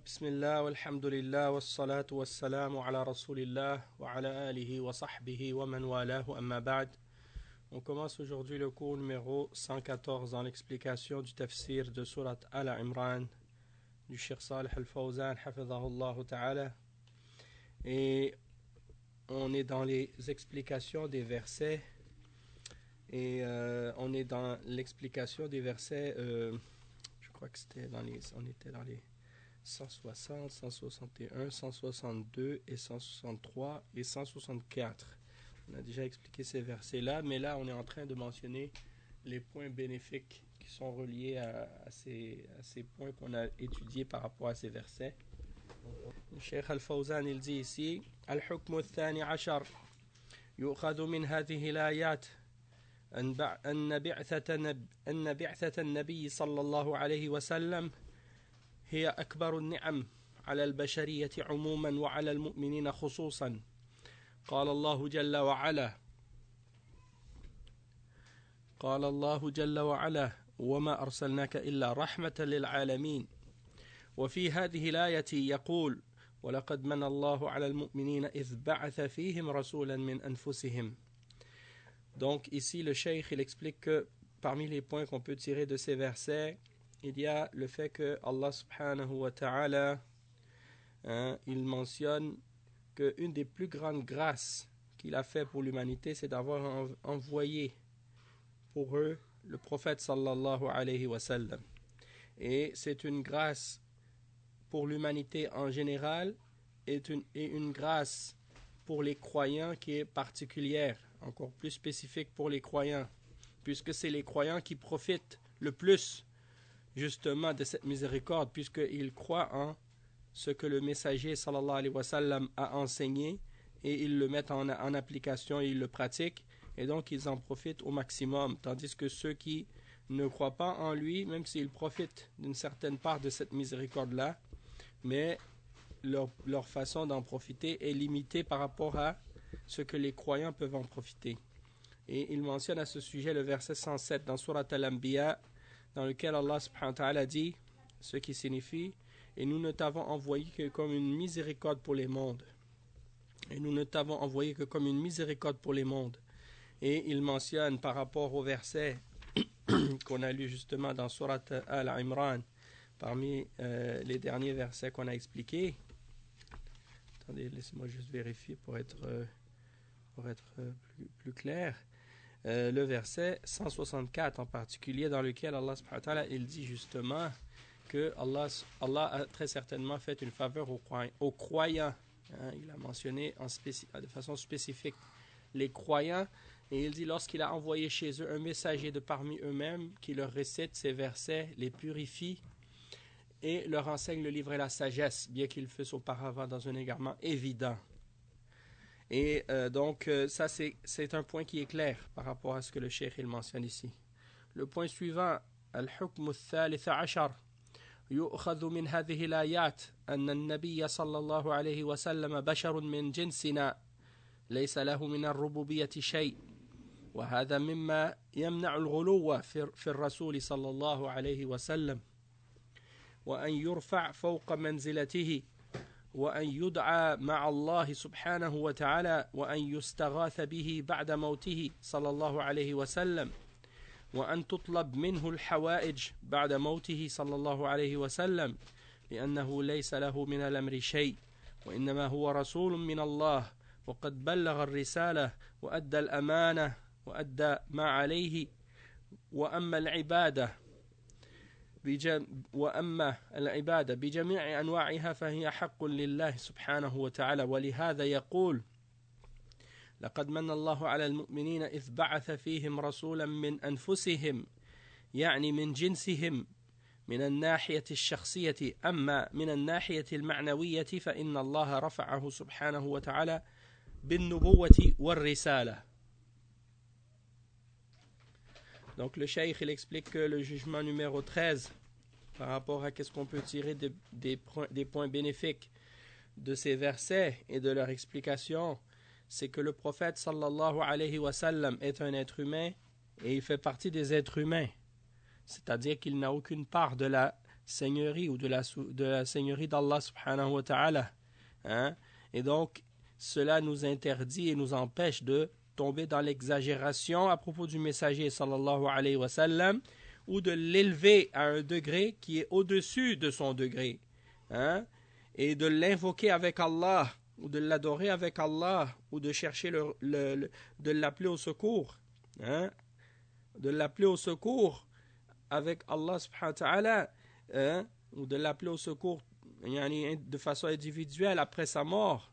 بسم الله والحمد لله والصلاة والسلام على رسول الله وعلى آله وصحبه ومن والاه أما بعد. On commence aujourd'hui le cours numéro 114 dans l'explication du tafsir de Surat Al-Imran du Cheikh Salih Al-Fawzan hafidhahullah ta'ala. Et on est dans les explications des versets et on est dans l'explication des versets je crois que on était dans les 160, 161, 162 et 163 et 164. On a déjà expliqué ces versets-là, mais là on est en train de mentionner les points bénéfiques qui sont reliés à ces points qu'on a étudiés par rapport à ces versets. Le Cheikh Al-Fawzan il dit ici Al-Hukm al-Thani Ashar يؤخذ من هذه الآيات أن بعثة النبي صلى الله عليه وسلم هي أكبر النعم على البشرية عموما وعلى المؤمنين خصوصا. قال الله جل وعلا وما أرسلناك إلا رحمة للعالمين. وفي هذه الآية يقول ولقد من الله على المؤمنين إذ بعث فيهم رسولا من أنفسهم. Donc ici le cheikh il explique que parmi les points qu'on peut tirer de ces versets, il y a le fait que Allah subhanahu wa ta'ala il mentionne qu'une des plus grandes grâces qu'il a fait pour l'humanité, c'est d'avoir envoyé pour eux le prophète sallallahu alayhi wa sallam. Et c'est une grâce pour l'humanité en général et une grâce pour les croyants qui est particulière, encore plus spécifique pour les croyants, puisque c'est les croyants qui profitent le plus justement de cette miséricorde, puisqu'ils croient en ce que le messager sallallahu alayhi wa sallam a enseigné et ils le mettent en application et ils le pratiquent, et donc ils en profitent au maximum, tandis que ceux qui ne croient pas en lui, même s'ils profitent d'une certaine part de cette miséricorde-là, mais leur façon d'en profiter est limitée par rapport à ce que les croyants peuvent en profiter. Et il mentionne à ce sujet le verset 107 dans Surat Al-Anbiya, dans lequel Allah subhanahu wa ta'ala dit, ce qui signifie et nous ne t'avons envoyé que comme une miséricorde pour les mondes. Et nous ne t'avons envoyé que comme une miséricorde pour les mondes. Et il mentionne par rapport au verset qu'on a lu justement dans Surat Al-Imran, parmi les derniers versets qu'on a expliqués. Attendez, laissez-moi juste vérifier pour être plus clair. Le verset 164 en particulier, dans lequel Allah subhanahu wa ta'ala il dit justement que Allah a très certainement fait une faveur aux croyants. Il a mentionné de façon spécifique les croyants, et il dit lorsqu'il a envoyé chez eux un messager de parmi eux-mêmes qui leur récite ces versets, les purifie et leur enseigne le livre et la sagesse, bien qu'ils fussent auparavant dans un égarement évident. Et donc ça c'est un point qui est clair par rapport à ce que le cheikh il mentionne ici. Le point suivant, Al-Hukm al-Thalith Ashar يؤخذ من هذه الآيات أن النبي صلى الله عليه وسلم بشر من جنسنا ليس له من الربوبية شيء وهذا مما يمنع الغلو في الرسول صلى الله عليه وسلم وأن يرفع فوق منزلته وأن يدعى مع الله سبحانه وتعالى وأن يستغاث به بعد موته صلى الله عليه وسلم وأن تطلب منه الحوائج بعد موته صلى الله عليه وسلم لأنه ليس له من الأمر شيء وإنما هو رسول من الله وقد بلغ الرسالة وأدى الأمانة وأدى ما عليه وأما العبادة بجميع أنواعها فهي حق لله سبحانه وتعالى ولهذا يقول لقد من الله على المؤمنين إذ بعث فيهم رسولا من أنفسهم يعني من جنسهم من الناحية الشخصية أما من الناحية المعنوية فإن الله رفعه سبحانه وتعالى بالنبوة والرسالة. Donc le cheikh il explique que le jugement numéro 13 par rapport à qu'est-ce qu'on peut tirer des points bénéfiques de ces versets et de leur explication, c'est que le prophète sallallahu alayhi wa sallam est un être humain et il fait partie des êtres humains, c'est-à-dire qu'il n'a aucune part de la seigneurie ou de la seigneurie d'Allah subhanahu wa ta'ala. Hein? Et donc, cela nous interdit et nous empêche de tomber dans l'exagération à propos du messager sallallahu alayhi wa sallam, ou de l'élever à un degré qui est au-dessus de son degré. Hein? Et de l'invoquer avec Allah, ou de l'adorer avec Allah, ou de chercher de l'appeler au secours. Hein? De l'appeler au secours avec Allah subhanahu wa ta'ala, hein? Ou de l'appeler au secours de façon individuelle après sa mort,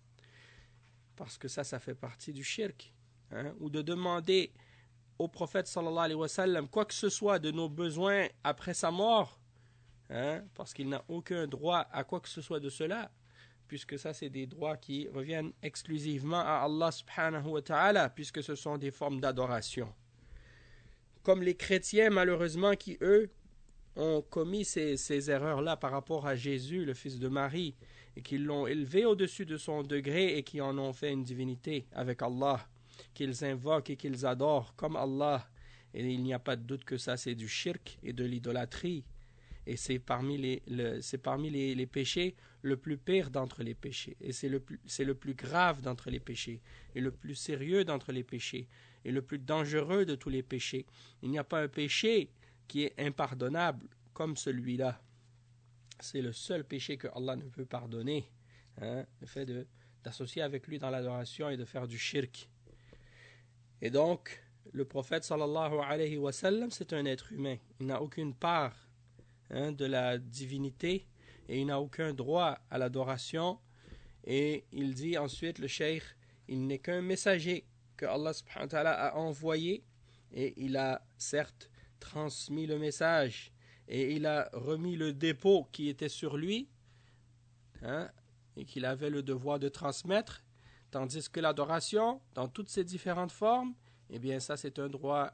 parce que ça fait partie du shirk, hein? Ou de demander au prophète sallallahu alayhi wa sallam quoi que ce soit de nos besoins après sa mort, hein? Parce qu'il n'a aucun droit à quoi que ce soit de cela, puisque ça c'est des droits qui reviennent exclusivement à Allah subhanahu wa ta'ala, puisque ce sont des formes d'adoration. Comme les chrétiens malheureusement qui eux ont commis ces erreurs-là par rapport à Jésus, le fils de Marie, et qui l'ont élevé au-dessus de son degré et qui en ont fait une divinité avec Allah, qu'ils invoquent et qu'ils adorent comme Allah. Et il n'y a pas de doute que ça c'est du shirk et de l'idolâtrie. Et c'est parmi les péchés le plus pire d'entre les péchés. Et c'est le plus grave d'entre les péchés, et le plus sérieux d'entre les péchés, et le plus dangereux de tous les péchés. Il n'y a pas un péché qui est impardonnable comme celui-là. C'est le seul péché que Allah ne peut pardonner, hein, le fait d'associer avec lui dans l'adoration et de faire du shirk. Et donc, le prophète sallallahu alayhi wa sallam, c'est un être humain. Il n'a aucune part, hein, de la divinité, et il n'a aucun droit à l'adoration. Et il dit ensuite, le cheikh, il n'est qu'un messager que Allah subhanahu wa ta'ala a envoyé, et il a certes transmis le message, et il a remis le dépôt qui était sur lui, hein, et qu'il avait le devoir de transmettre, tandis que l'adoration, dans toutes ses différentes formes, eh bien ça c'est un droit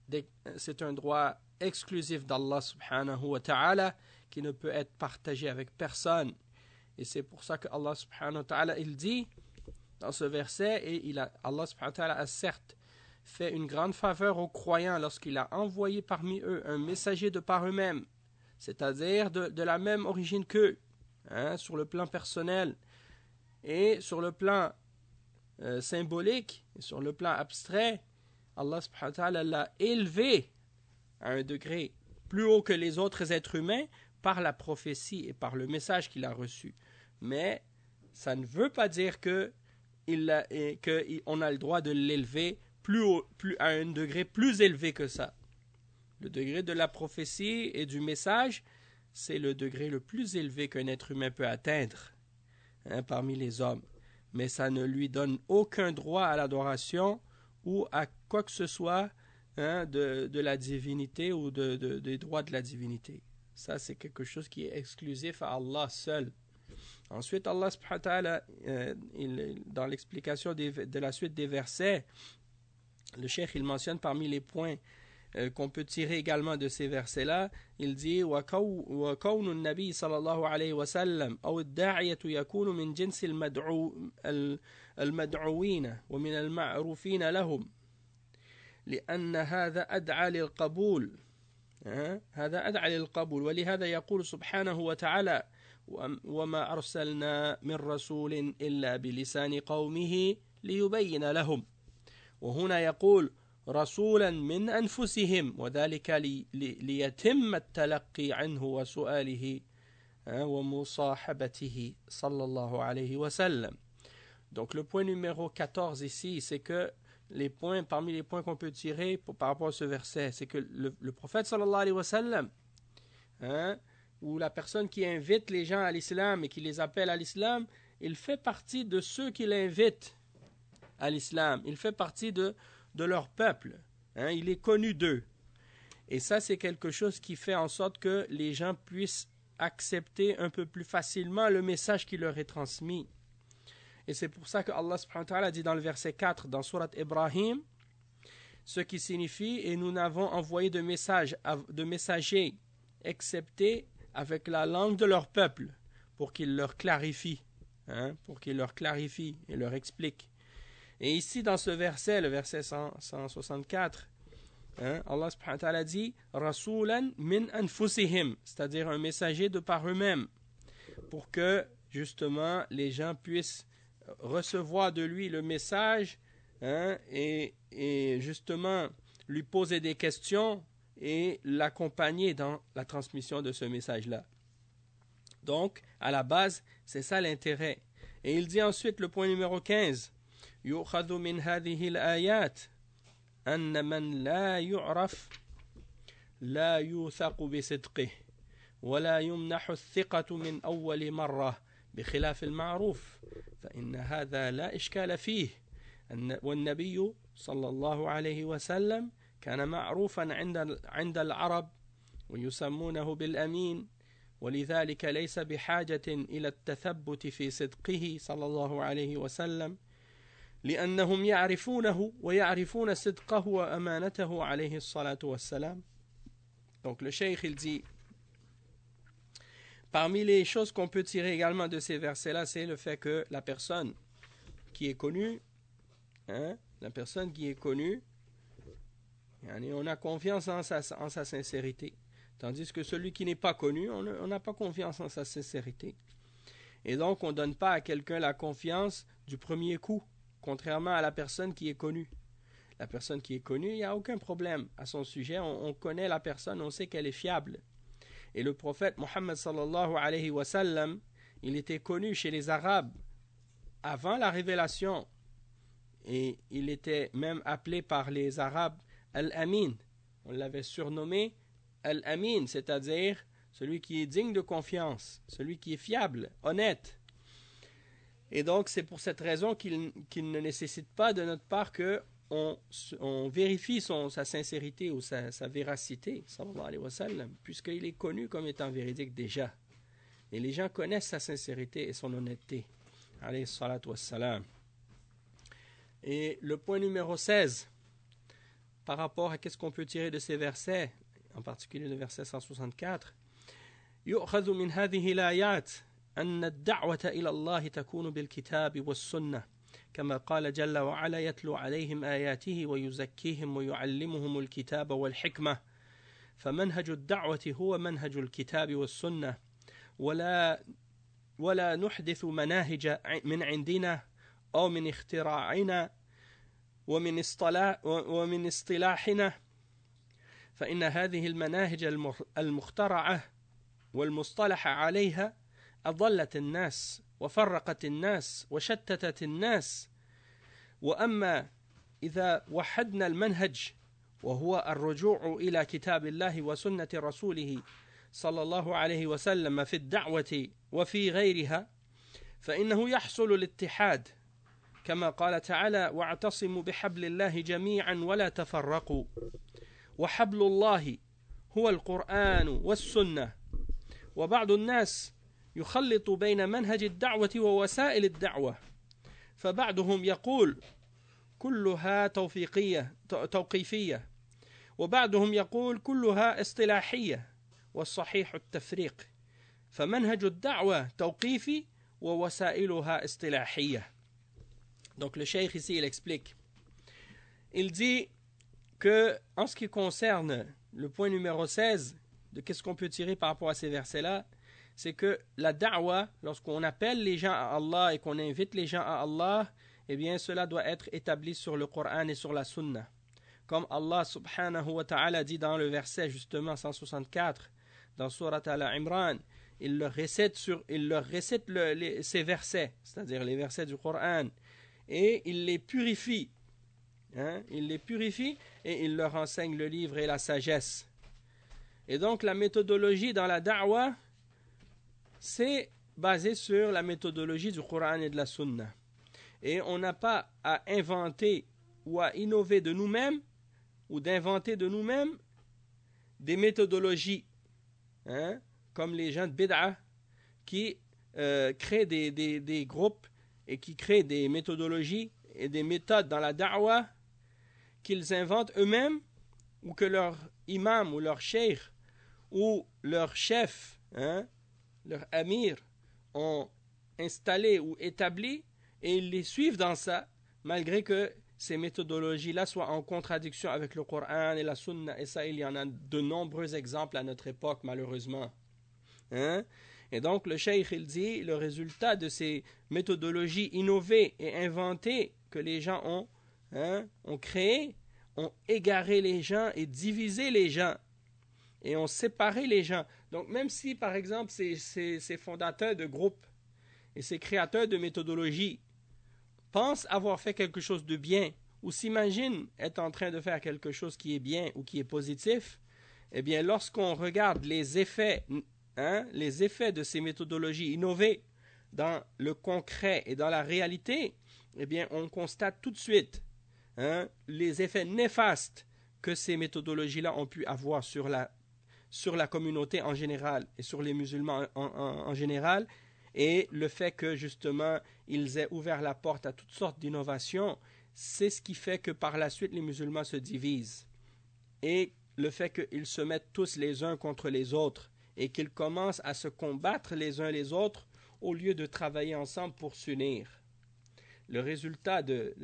exclusif d'Allah subhanahu wa ta'ala, qui ne peut être partagé avec personne. Et c'est pour ça que Allah subhanahu wa ta'ala, il dit dans ce verset, et Allah subhanahu wa ta'ala a certes fait une grande faveur aux croyants lorsqu'il a envoyé parmi eux un messager de par eux-mêmes, c'est-à-dire de la même origine qu'eux, hein, sur le plan personnel, et sur le plan symbolique, et sur le plan abstrait. Allah subhanahu wa ta'ala l'a élevé à un degré plus haut que les autres êtres humains par la prophétie et par le message qu'il a reçu. Mais ça ne veut pas dire qu'on a le droit de l'élever à un degré plus élevé que ça. Le degré de la prophétie et du message, c'est le degré le plus élevé qu'un être humain peut atteindre, hein, parmi les hommes. Mais ça ne lui donne aucun droit à l'adoration ou à quoi que ce soit, hein, de la divinité ou des droits de la divinité. Ça, c'est quelque chose qui est exclusif à Allah seul. Ensuite, Allah subhanahu wa ta'ala, dans l'explication de la suite des versets, le cheikh il mentionne parmi les points qu'on peut tirer également de ces versets-là, il dit وَكَوْنُ النَّبِيِّ صلى الله عليه وسلم أو الداعية يكون من جنس المدعوين ومن المعروفين لهم لأن هذا أدعى للقبول ولهذا يقول سبحانه وتعالى وما أرسلنا من رسول إلا بلسان قومه ليبين لهم. وهنا يقول رسولا من أنفسهم وذلك ليتم التلقي عنه وسؤاله ومصاحبته صلى الله عليه وسلم. Donc le point numéro 14 ici, c'est que parmi les points qu'on peut tirer par rapport à ce verset, c'est que le prophète sallallahu alayhi wa sallam, hein, ou la personne qui invite les gens à l'islam et qui les appelle à l'islam, il fait partie de ceux qui l'invitent à l'islam. Il fait partie de leur peuple. Hein, il est connu d'eux. Et ça, c'est quelque chose qui fait en sorte que les gens puissent accepter un peu plus facilement le message qui leur est transmis. Et c'est pour ça que Allah subhanahu wa ta'ala dit dans le verset 4 dans Surat Ibrahim, ce qui signifie « Et nous n'avons envoyé de messagers excepté avec la langue de leur peuple pour qu'ils leur clarifient, hein, pour qu'ils leur clarifient et leur expliquent. » Et ici dans ce verset, le verset 164, Allah subhanahu wa ta'ala dit Rasulan min anfusihim, c'est-à-dire un messager de par eux-mêmes, pour que justement les gens puissent recevoir de lui le message, et justement lui poser des questions et l'accompagner dans la transmission de ce message-là. Donc, à la base, c'est ça l'intérêt. Et il dit ensuite, le point numéro 15, يُؤْخَذُ مِنْ هَذِهِ الْآيَاتِ أَنَّ مَنْ لَا يُعْرَفْ لَا يُوثَقُ بِصِدْقِهِ وَلَا يُمْنَحُ الثِّقَةُ مِنْ أَوَّلِ مَرَّةٍ بخلاف المعروف فإن هذا لا إشكال فيه والنبي صلى الله عليه وسلم كان معروفا عند العرب ويسمونه بالأمين ولذلك ليس بحاجة إلى التثبت في صدقه صلى الله عليه وسلم لأنهم يعرفونه ويعرفون صدقه وأمانته عليه الصلاة والسلام. Donc le cheikh il dit, parmi les choses qu'on peut tirer également de ces versets-là, c'est le fait que la personne qui est connue, la personne qui est connue, on a confiance en sa sincérité. Tandis que celui qui n'est pas connu, on n'a pas confiance en sa sincérité. Et donc, on ne donne pas à quelqu'un la confiance du premier coup, contrairement à la personne qui est connue. La personne qui est connue, il n'y a aucun problème à son sujet. On connaît la personne, on sait qu'elle est fiable. Et le prophète Mohammed sallallahu alayhi wa sallam, il était connu chez les Arabes avant la révélation. Et il était même appelé par les Arabes Al-Amin. On l'avait surnommé Al-Amin, c'est-à-dire celui qui est digne de confiance, celui qui est fiable, honnête. Et donc, c'est pour cette raison qu'il ne nécessite pas de notre part qu'on vérifie sa sincérité ou sa véracité, sallallahu alayhi wa sallam, puisqu'il est connu comme étant véridique déjà. Et les gens connaissent sa sincérité et son honnêteté, alayhi salatu wassalam. Et le point numéro 16, par rapport à qu'est-ce qu'on peut tirer de ces versets, en particulier le verset 164, يؤخذ من هذه الآيات أن الدعوة إلى الله تكون بالكتاب والسنة كما قال جل وعلا يتلو عليهم آياته ويزكيهم ويعلمهم الكتاب والحكمة فمنهج الدعوة هو منهج الكتاب والسنة ولا نحدث مناهج من عندنا أو من اختراعنا ومن اصطلاحنا فإن هذه المناهج المخترعة والمصطلح عليها أضلت الناس وفرقت الناس وشتتت الناس وأما إذا وحدنا المنهج وهو الرجوع إلى كتاب الله وسنة رسوله صلى الله عليه وسلم في الدعوة وفي غيرها فإنه يحصل الاتحاد كما قال تعالى واعتصموا بحبل الله جميعا ولا تفرقوا وحبل الله هو القرآن والسنة وبعض الناس يخلط بين منهج الدعوة ووسائل الدعوة فبعضهم يقول كلها توقيفية وبعضهم يقول كلها اصطلاحية والصحيح التفريق فمنهج الدعوة توقيفي ووسائلها اصطلاحية. Donc le cheikh ici il explique, il dit que en ce qui concerne le point numéro 16 de qu'est-ce qu'on peut tirer par rapport à ces versets-là, c'est que la da'wa, lorsqu'on appelle les gens à Allah et qu'on invite les gens à Allah, eh bien cela doit être établi sur le Coran et sur la Sunna. Comme Allah subhanahu wa ta'ala dit dans le verset justement 164 dans Surat Al-Imran, il leur récite ces versets, c'est-à-dire les versets du Coran, et il les purifie. Il les purifie et il leur enseigne le livre et la sagesse. Et donc la méthodologie dans la da'wa, c'est basé sur la méthodologie du Coran et de la Sunna. Et on n'a pas à inventer ou à innover de nous-mêmes ou d'inventer de nous-mêmes des méthodologies, comme les gens de Bid'a qui créent des groupes et qui créent des méthodologies et des méthodes dans la da'wa qu'ils inventent eux-mêmes ou que leur imam ou leur cheikh ou leur chef, leur amir ont installé ou établi et ils les suivent dans ça malgré que ces méthodologies-là soient en contradiction avec le Coran et la Sunna. Et ça, il y en a de nombreux exemples à notre époque, malheureusement. Hein? Et donc, le cheikh, il dit, le résultat de ces méthodologies innovées et inventées que les gens ont créées, ont égaré les gens et divisé les gens. Et ont séparé les gens. Donc, même si, par exemple, ces fondateurs de groupes et ces créateurs de méthodologies pensent avoir fait quelque chose de bien ou s'imaginent être en train de faire quelque chose qui est bien ou qui est positif, eh bien, lorsqu'on regarde les effets de ces méthodologies innovées dans le concret et dans la réalité, eh bien, on constate tout de suite les effets néfastes que ces méthodologies-là ont pu avoir sur la communauté en général et sur les musulmans en général, et le fait que justement ils aient ouvert la porte à toutes sortes d'innovations, c'est ce qui fait que par la suite les musulmans se divisent, et le fait qu'ils se mettent tous les uns contre les autres et qu'ils commencent à se combattre les uns les autres au lieu de travailler ensemble pour s'unir. Le résultat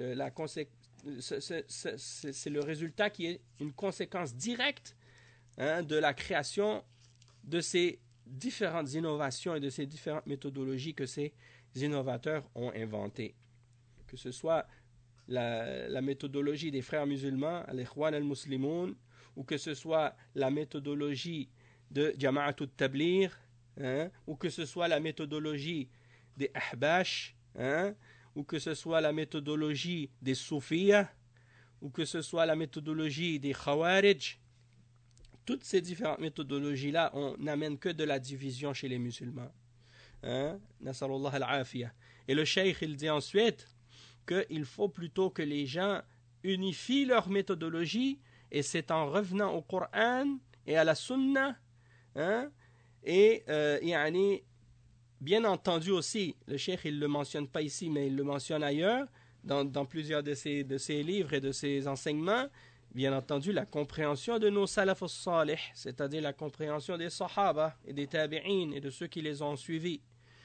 c'est le résultat qui est une conséquence directe de la création de ces différentes innovations et de ces différentes méthodologies que ces innovateurs ont inventées. Que ce soit la méthodologie des frères musulmans, al-Ikhwan al-Muslimoun, ou que ce soit la méthodologie de Jama'at al-Tabligh, ou que ce soit la méthodologie des Ahbash, ou que ce soit la méthodologie des Soufiyas, ou que ce soit la méthodologie des Khawarij. Toutes ces différentes méthodologies-là, on n'amène que de la division chez les musulmans. Nasallallahu al-afiyah. Et le cheikh, il dit ensuite qu'il faut plutôt que les gens unifient leur méthodologie, et c'est en revenant au Coran et à la Sunna, bien entendu aussi, le cheikh, il ne le mentionne pas ici, mais il le mentionne ailleurs, dans plusieurs de ses livres et de ses enseignements, bien entendu, la compréhension de nos salaf as-salih, c'est-à-dire la compréhension des sahaba et des tabi'in et de ceux qui les ont suivis.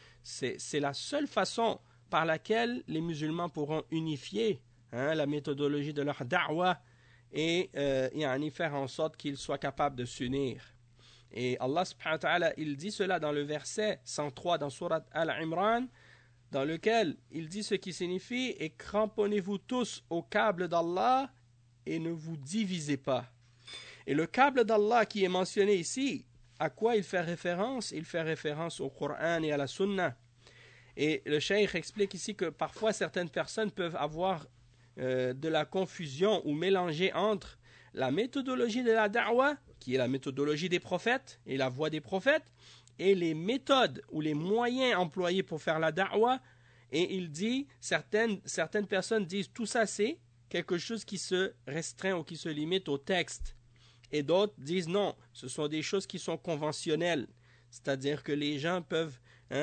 C'est la seule façon par laquelle les musulmans pourront unifier la méthodologie de leur da'wah et faire en sorte qu'ils soient capables de s'unir. Et Allah subhanahu wa ta'ala, il dit cela dans le verset 103 dans Surat Al-Imran, dans lequel il dit ce qui signifie « Et cramponnez-vous tous au câble d'Allah et ne vous divisez pas. » Et le câble d'Allah qui est mentionné ici, à quoi il fait référence? Il fait référence au Coran et à la Sunna. Et le cheikh explique ici que parfois certaines personnes peuvent avoir de la confusion ou mélanger entre la méthodologie de la da'wah, qui est la méthodologie des prophètes et la voie des prophètes, et les méthodes ou les moyens employés pour faire la da'wah. Et il dit, certaines personnes disent tout ça c'est quelque chose qui se restreint ou qui se limite au texte. Et d'autres disent non, ce sont des choses qui sont conventionnelles. C'est-à-dire que les gens peuvent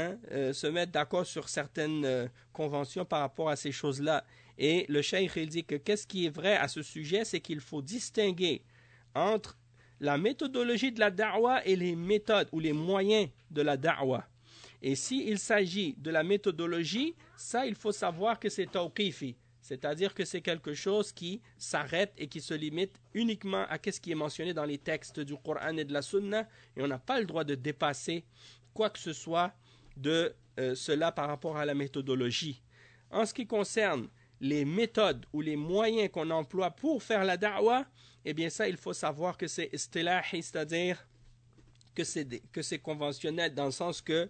se mettre d'accord sur certaines conventions par rapport à ces choses-là. Et le cheikh, il dit que qu'est-ce qui est vrai à ce sujet, c'est qu'il faut distinguer entre la méthodologie de la da'wah et les méthodes ou les moyens de la da'wah. Et s'il s'agit de la méthodologie, ça, il faut savoir que c'est tawqifi. C'est-à-dire que c'est quelque chose qui s'arrête et qui se limite uniquement à ce qui est mentionné dans les textes du Coran et de la Sunna, et on n'a pas le droit de dépasser quoi que ce soit de cela par rapport à la méthodologie. En ce qui concerne les méthodes ou les moyens qu'on emploie pour faire la da'wah, eh bien ça, il faut savoir que c'est istilahi, c'est-à-dire que c'est conventionnel dans le sens que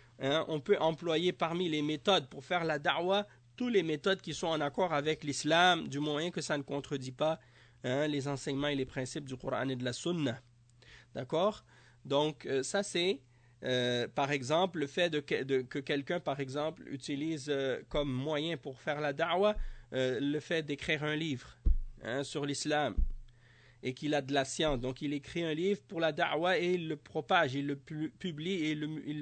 on peut employer parmi les méthodes pour faire la da'wah toutes les méthodes qui sont en accord avec l'islam, du moyen que ça ne contredit pas les enseignements et les principes du Coran et de la Sunna. D'accord? Donc ça c'est par exemple le fait que quelqu'un par exemple utilise comme moyen pour faire la da'wah le fait d'écrire un livre sur l'islam et qu'il a de la science. Donc il écrit un livre pour la da'wah et il le propage, il le publie et il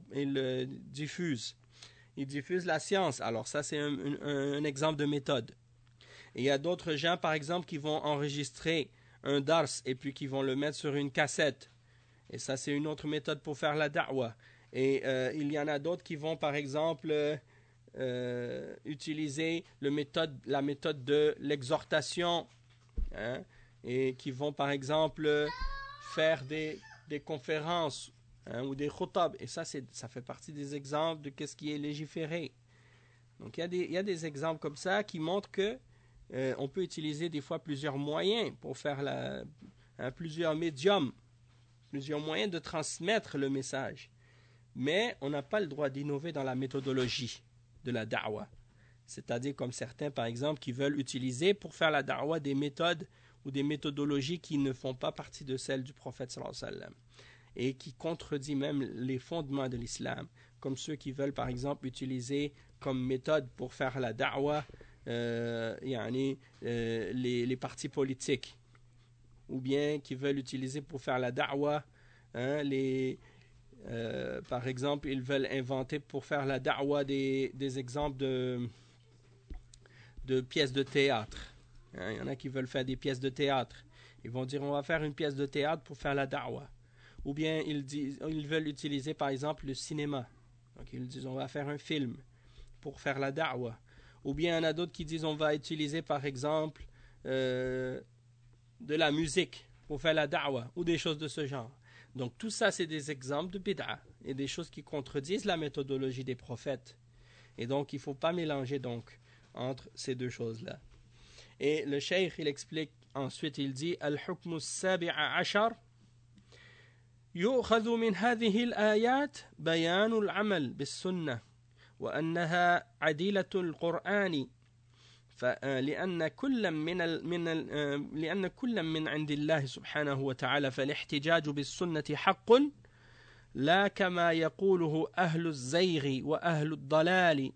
le diffuse. Il diffuse la science. Alors ça c'est un exemple de méthode. Et il y a d'autres gens par exemple qui vont enregistrer un dars et puis qui vont le mettre sur une cassette. Et ça c'est une autre méthode pour faire la da'wah. Et il y en a d'autres qui vont par exemple utiliser la méthode de l'exhortation, hein, et qui vont par exemple faire des conférences, hein, ou des khutab. Et ça fait partie des exemples de qu'est-ce qui est légiféré. Donc il y a des exemples comme ça qui montrent que on peut utiliser des fois plusieurs moyens pour faire plusieurs médiums, plusieurs moyens de transmettre le message. Mais on n'a pas le droit d'innover dans la méthodologie de la da'wa. C'est-à-dire comme certains, par exemple, qui veulent utiliser pour faire la da'wa des méthodes ou des méthodologies qui ne font pas partie de celles du prophète sallallahu alayhi wa sallam et qui contredit même les fondements de l'islam, comme ceux qui veulent, par exemple, utiliser comme méthode pour faire la da'wa les partis politiques, ou bien qui veulent utiliser pour faire la da'wa, hein, par exemple, ils veulent inventer pour faire la da'wa des exemples de pièces de théâtre. Hein, il y en a qui veulent faire des pièces de théâtre. Ils vont dire on va faire une pièce de théâtre pour faire la da'wa. Ou bien ils veulent utiliser par exemple le cinéma. Donc ils disent on va faire un film pour faire la da'wa. Ou bien il y en a d'autres qui disent on va utiliser par exemple de la musique pour faire la da'wa ou des choses de ce genre. Donc tout ça c'est des exemples de bid'a et des choses qui contredisent la méthodologie des prophètes. Et donc il ne faut pas mélanger donc entre ces deux choses-là. Et le cheikh il explique ensuite, il dit al-hukmu as-sabi'a ashar يؤخذ من هذه الآيات بيان العمل بالسنة وأنها عديلة القرآن لأن كل من عند الله سبحانه وتعالى فالاحتجاج بالسنة حق لا كما يقوله أهل الزيغ وأهل الضلال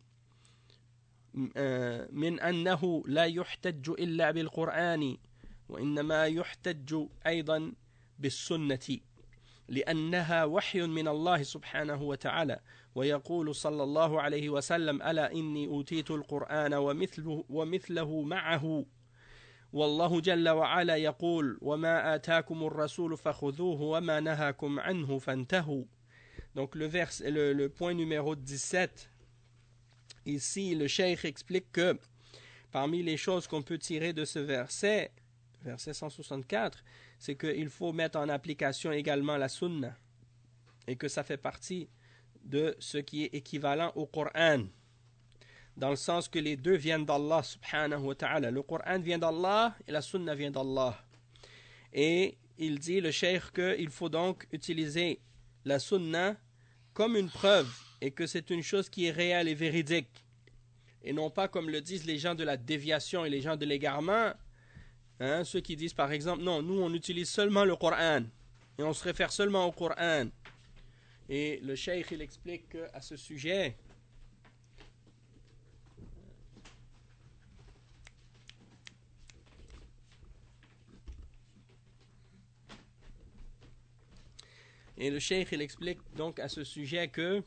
من أنه لا يحتج إلا بالقرآن وإنما يحتج أيضا بالسنة لأنها وحي من الله سبحانه وتعالى ويقول صلى الله عليه وسلم ألا إني أوتيت القرآن ومثله معه والله جل وعلا يقول وما آتاكم الرسول فخذوه وما نهاكم عنه فانتهوا. Donc le point numéro 17, ici le cheikh explique que parmi les choses qu'on peut tirer de ce verset 164, c'est qu'il faut mettre en application également la sunna et que ça fait partie de ce qui est équivalent au Coran, dans le sens que les deux viennent d'Allah subhanahu wa ta'ala. Le Coran vient d'Allah et la sunna vient d'Allah. Et il dit, le cheikh, qu'il faut donc utiliser la sunna comme une preuve et que c'est une chose qui est réelle et véridique. Et non pas comme le disent les gens de la déviation et les gens de l'égarement. Hein, ceux qui disent par exemple, non, nous on utilise seulement le Coran et on se réfère seulement au Coran. Et le cheikh il explique à ce sujet donc à ce sujet que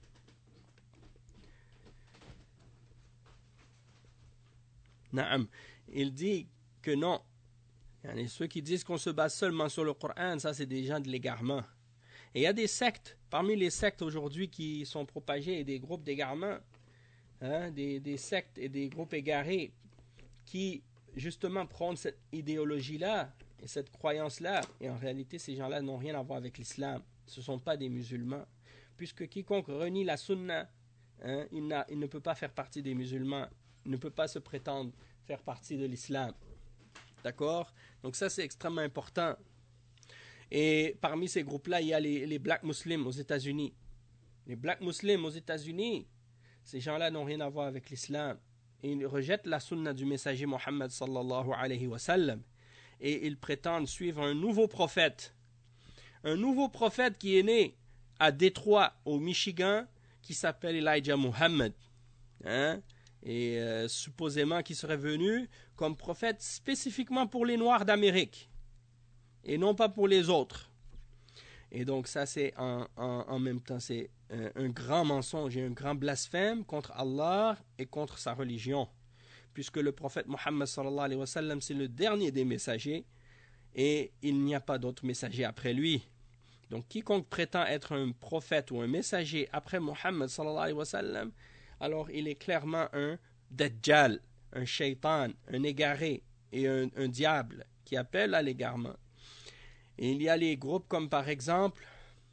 Naam, il dit que non. Ceux qui disent qu'on se base seulement sur le Coran, ça c'est des gens de l'égarement. Et il y a des sectes, parmi les sectes aujourd'hui qui sont propagées, et des groupes d'égarement, hein, des sectes et des groupes égarés qui justement prônent cette idéologie-là et cette croyance-là. Et en réalité, ces gens-là n'ont rien à voir avec l'islam. Ce ne sont pas des musulmans. Puisque quiconque renie la sunna, hein, il ne peut pas faire partie des musulmans. Il ne peut pas se prétendre faire partie de l'islam. D'accord? Donc ça, c'est extrêmement important. Et parmi ces groupes-là, il y a les Black Muslims aux États-Unis. Les Black Muslims aux États-Unis, ces gens-là n'ont rien à voir avec l'islam. Et ils rejettent la sunna du messager Mohammed sallallahu alayhi wa sallam. Et ils prétendent suivre un nouveau prophète. Un nouveau prophète qui est né à Détroit, au Michigan, qui s'appelle Elijah Muhammad. Hein? Et supposément qui serait venu comme prophète spécifiquement pour les Noirs d'Amérique et non pas pour les autres. Et donc ça c'est en même temps c'est un grand mensonge et un grand blasphème contre Allah et contre sa religion, puisque le prophète Mohammed sallallahu alayhi wa sallam c'est le dernier des messagers et il n'y a pas d'autre messager après lui. Donc quiconque prétend être un prophète ou un messager après Mohammed sallallahu alayhi wa sallam, alors il est clairement un dajjal, un shaitan, un égaré et un diable qui appelle à l'égarement. Et il y a les groupes comme par exemple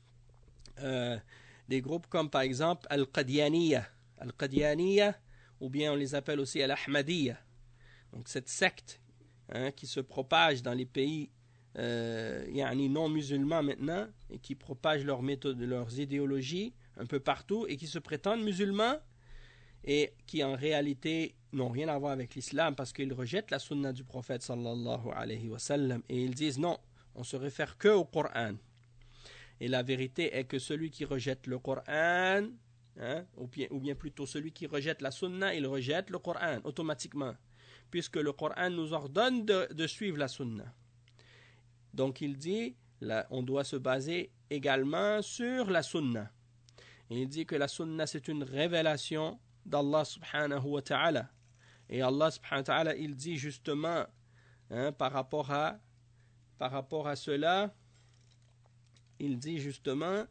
Al-Qadianiya, ou bien on les appelle aussi Al-Ahmadiyya. Donc cette secte qui se propage dans les pays non musulmans maintenant et qui propagent leurs méthodes, leurs idéologies un peu partout et qui se prétendent musulmans et qui en réalité n'ont rien à voir avec l'islam parce qu'ils rejettent la sunna du prophète sallallahu alayhi wa sallam et ils disent non, on se réfère que au Coran. Et la vérité est que celui qui rejette le Coran, ou bien plutôt celui qui rejette la sunna, il rejette le Coran automatiquement puisque le Coran nous ordonne de suivre la sunna. Donc il dit, là, on doit se baser également sur la sunna. Et il dit que la sunna c'est une révélation d'Allah subhanahu wa ta'ala. Et Allah subhanahu wa ta'ala, il dit justement, par rapport à cela, il dit justement,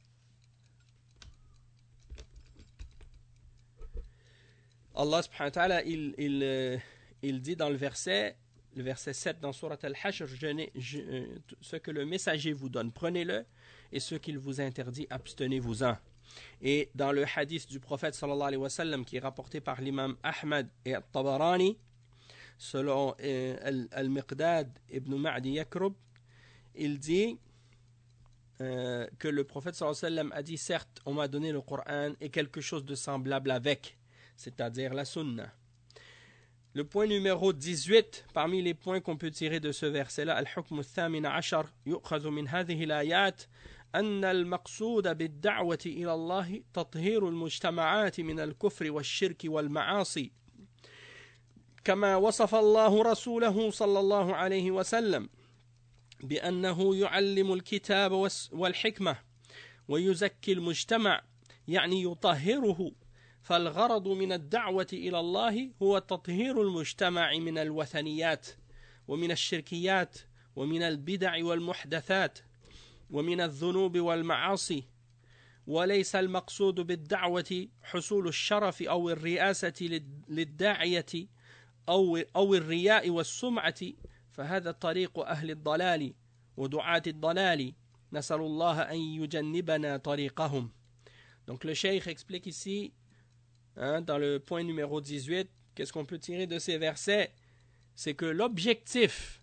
Allah subhanahu wa ta'ala, il dit dans le verset 7 dans Surat Al-Hashr, ce que le messager vous donne, prenez-le, et ce qu'il vous interdit, abstenez-vous-en. Et dans le hadith du prophète sallallahu alayhi wa sallam qui est rapporté par l'imam Ahmad et Al-Tabarani, selon Al-Miqdad ibn Ma'di Yakrub, il dit que le prophète sallallahu alayhi wa sallam a dit, certes, on m'a donné le Coran et quelque chose de semblable avec, c'est-à-dire la sunna. Le point numéro 18, parmi les points qu'on peut tirer de ce verset-là, Al-Hukm al-Thamin Ashar, yu'khadhu min hadhihi al-ayat, أن المقصود بالدعوة إلى الله تطهير المجتمعات من الكفر والشرك والمعاصي كما وصف الله رسوله صلى الله عليه وسلم بأنه يعلم الكتاب والحكمة ويزكي المجتمع يعني يطهره فالغرض من الدعوة إلى الله هو تطهير المجتمع من الوثنيات ومن الشركيات ومن البدع والمحدثات ومن الذنوب والمعاصي وليس المقصود بالدعوة حصول الشرف أو الرئاسة للداعية أو الرياء والسمعة فهذا طريق أهل الضلال ودعاة الضلال نسأل الله أن يجنبنا طريقهم. Donc le cheikh explique ici dans le point numéro 18, qu'est-ce qu'on peut tirer de ces versets? C'est que l'objectif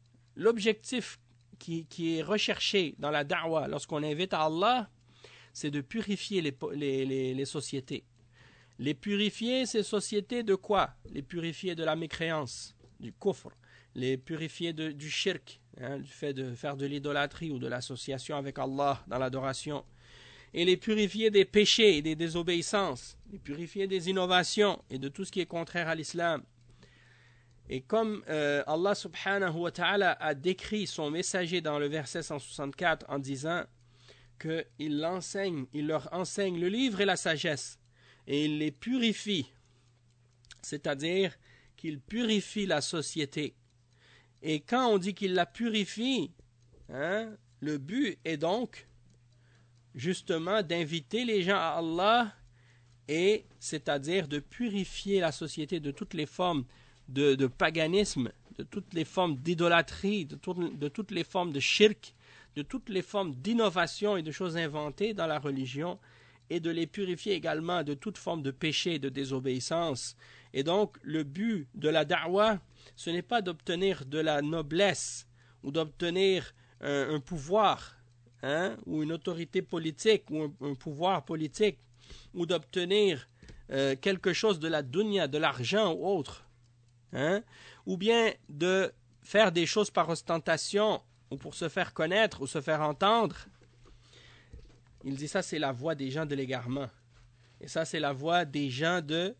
qui est recherché dans la da'wa lorsqu'on invite à Allah, c'est de purifier les sociétés. Les purifier, ces sociétés de quoi? Les purifier de la mécréance, du kufr, les purifier du shirk, du fait de faire de l'idolâtrie ou de l'association avec Allah dans l'adoration, et les purifier des péchés et des désobéissances, les purifier des innovations et de tout ce qui est contraire à l'islam. Et comme Allah subhanahu wa ta'ala a décrit son messager dans le verset 164 en disant qu'il leur enseigne le livre et la sagesse, et il les purifie, c'est-à-dire qu'il purifie la société. Et quand on dit qu'il la purifie, le but est donc justement d'inviter les gens à Allah, et c'est-à-dire de purifier la société de toutes les formes de paganisme, de toutes les formes d'idolâtrie, de toutes les formes de shirk, de toutes les formes d'innovation et de choses inventées dans la religion, et de les purifier également de toute forme de péché et de désobéissance. Et donc, le but de la da'wa, ce n'est pas d'obtenir de la noblesse ou d'obtenir un pouvoir, ou une autorité politique, ou un pouvoir politique, ou d'obtenir quelque chose de la dunya, de l'argent ou autre, ou bien de faire des choses par ostentation ou pour se faire connaître ou se faire entendre. Il dit ça, c'est la voie des gens de l'égarement. Et ça, c'est la voie des gens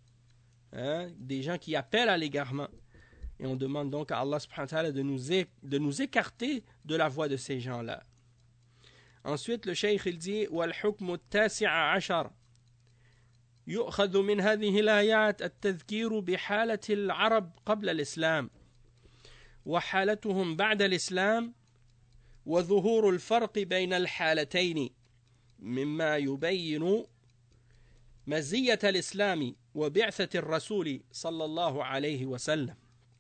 des gens qui appellent à l'égarement. Et on demande donc à Allah subhanahu wa ta'ala de nous écarter de la voie de ces gens-là. Ensuite, le cheikh il dit وَالْحُكْمُ التَّاسِعَ عَشَرَ يؤخذ من هذه الآيات التذكير بحالة العرب قبل الإسلام وحالتهم بعد الإسلام وظهور الفرق بين الحالتين مما يبين مزية الإسلام وبعثة الرسول صلى الله عليه وسلم.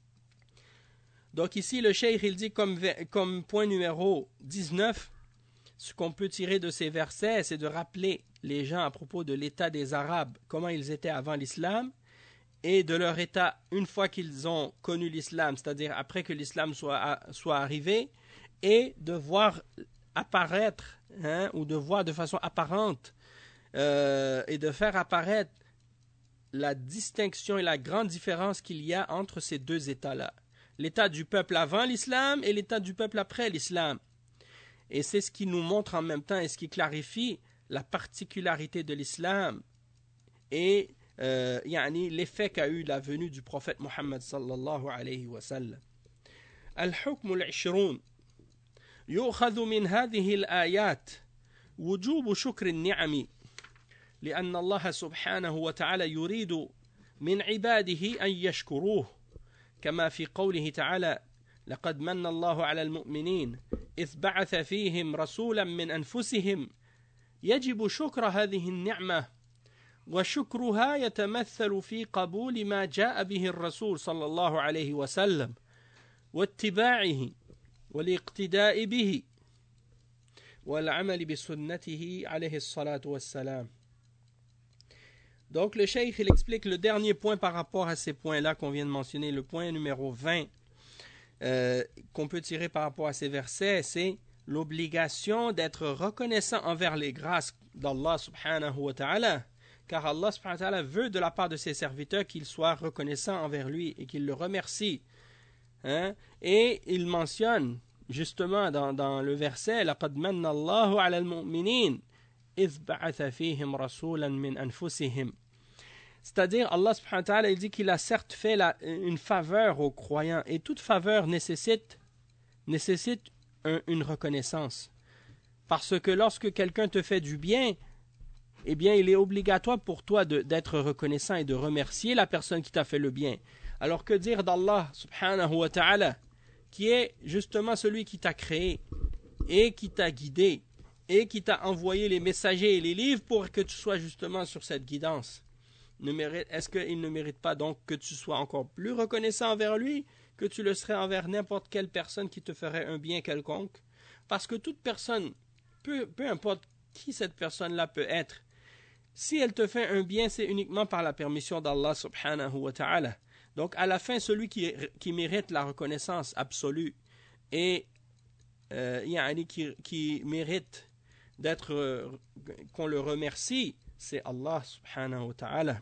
Donc ici le cheikh il dit comme point numéro 19, ce qu'on peut tirer de ces versets, c'est de rappeler les gens à propos de l'état des Arabes, comment ils étaient avant l'islam, et de leur état une fois qu'ils ont connu l'islam, c'est-à-dire après que l'islam soit arrivé, et de voir apparaître, ou de voir de façon apparente, et de faire apparaître la distinction et la grande différence qu'il y a entre ces deux états-là. L'état du peuple avant l'islam et l'état du peuple après l'islam. Et c'est ce qui nous montre en même temps et ce qui clarifie la particularité de l'islam et l'effet qu'a eu la venue du prophète Muhammad sallallahu alayhi wa sallam. الحكم العشرون يؤخذ من هذه الآيات وجوب شكر النعم لأن الله سبحانه وتعالى يريد من عباده أن يشكروه كما في قوله تعالى لقد من الله على المؤمنين إذ بعث فيهم رسولا من أنفسهم يجب شكر هذه النعمة وشكرها يتمثل في قبول ما جاء به الرسول صلى الله عليه وسلم واتباعه والاقتداء به والعمل بسنته عليه الصلاة والسلام. Donc le cheikh il explique le dernier point par rapport à ces points-là qu'on vient de mentionner, le point numéro 20 qu'on peut tirer par rapport à ces versets, c'est l'obligation d'être reconnaissant envers les grâces d'Allah subhanahu wa ta'ala, car Allah subhanahu wa ta'ala veut de la part de ses serviteurs qu'ils soient reconnaissants envers lui et qu'ils le remercient. Et il mentionne justement dans le verset لَقَدْ مَنَّ اللَّهُ عَلَى الْمُؤْمِنِينَ إِذْ بَعَثَ فِيهِمْ رَسُولًا مِنْ أَنفُسِهِمْ. C'est-à-dire, Allah subhanahu wa ta'ala, il dit qu'il a certes fait une faveur aux croyants, et toute faveur nécessite une reconnaissance. Parce que lorsque quelqu'un te fait du bien, eh bien, il est obligatoire pour toi d'être reconnaissant et de remercier la personne qui t'a fait le bien. Alors que dire d'Allah subhanahu wa ta'ala, qui est justement celui qui t'a créé, et qui t'a guidé, et qui t'a envoyé les messagers et les livres pour que tu sois justement sur cette guidance. Est-ce qu'il ne mérite pas donc que tu sois encore plus reconnaissant envers lui que tu le serais envers n'importe quelle personne qui te ferait un bien quelconque? Parce que toute personne, peu importe qui cette personne-là peut être, si elle te fait un bien, c'est uniquement par la permission d'Allah subhanahu wa ta'ala. Donc à la fin, celui qui mérite la reconnaissance absolue et qui mérite qu'on le remercie, c'est Allah subhanahu wa ta'ala.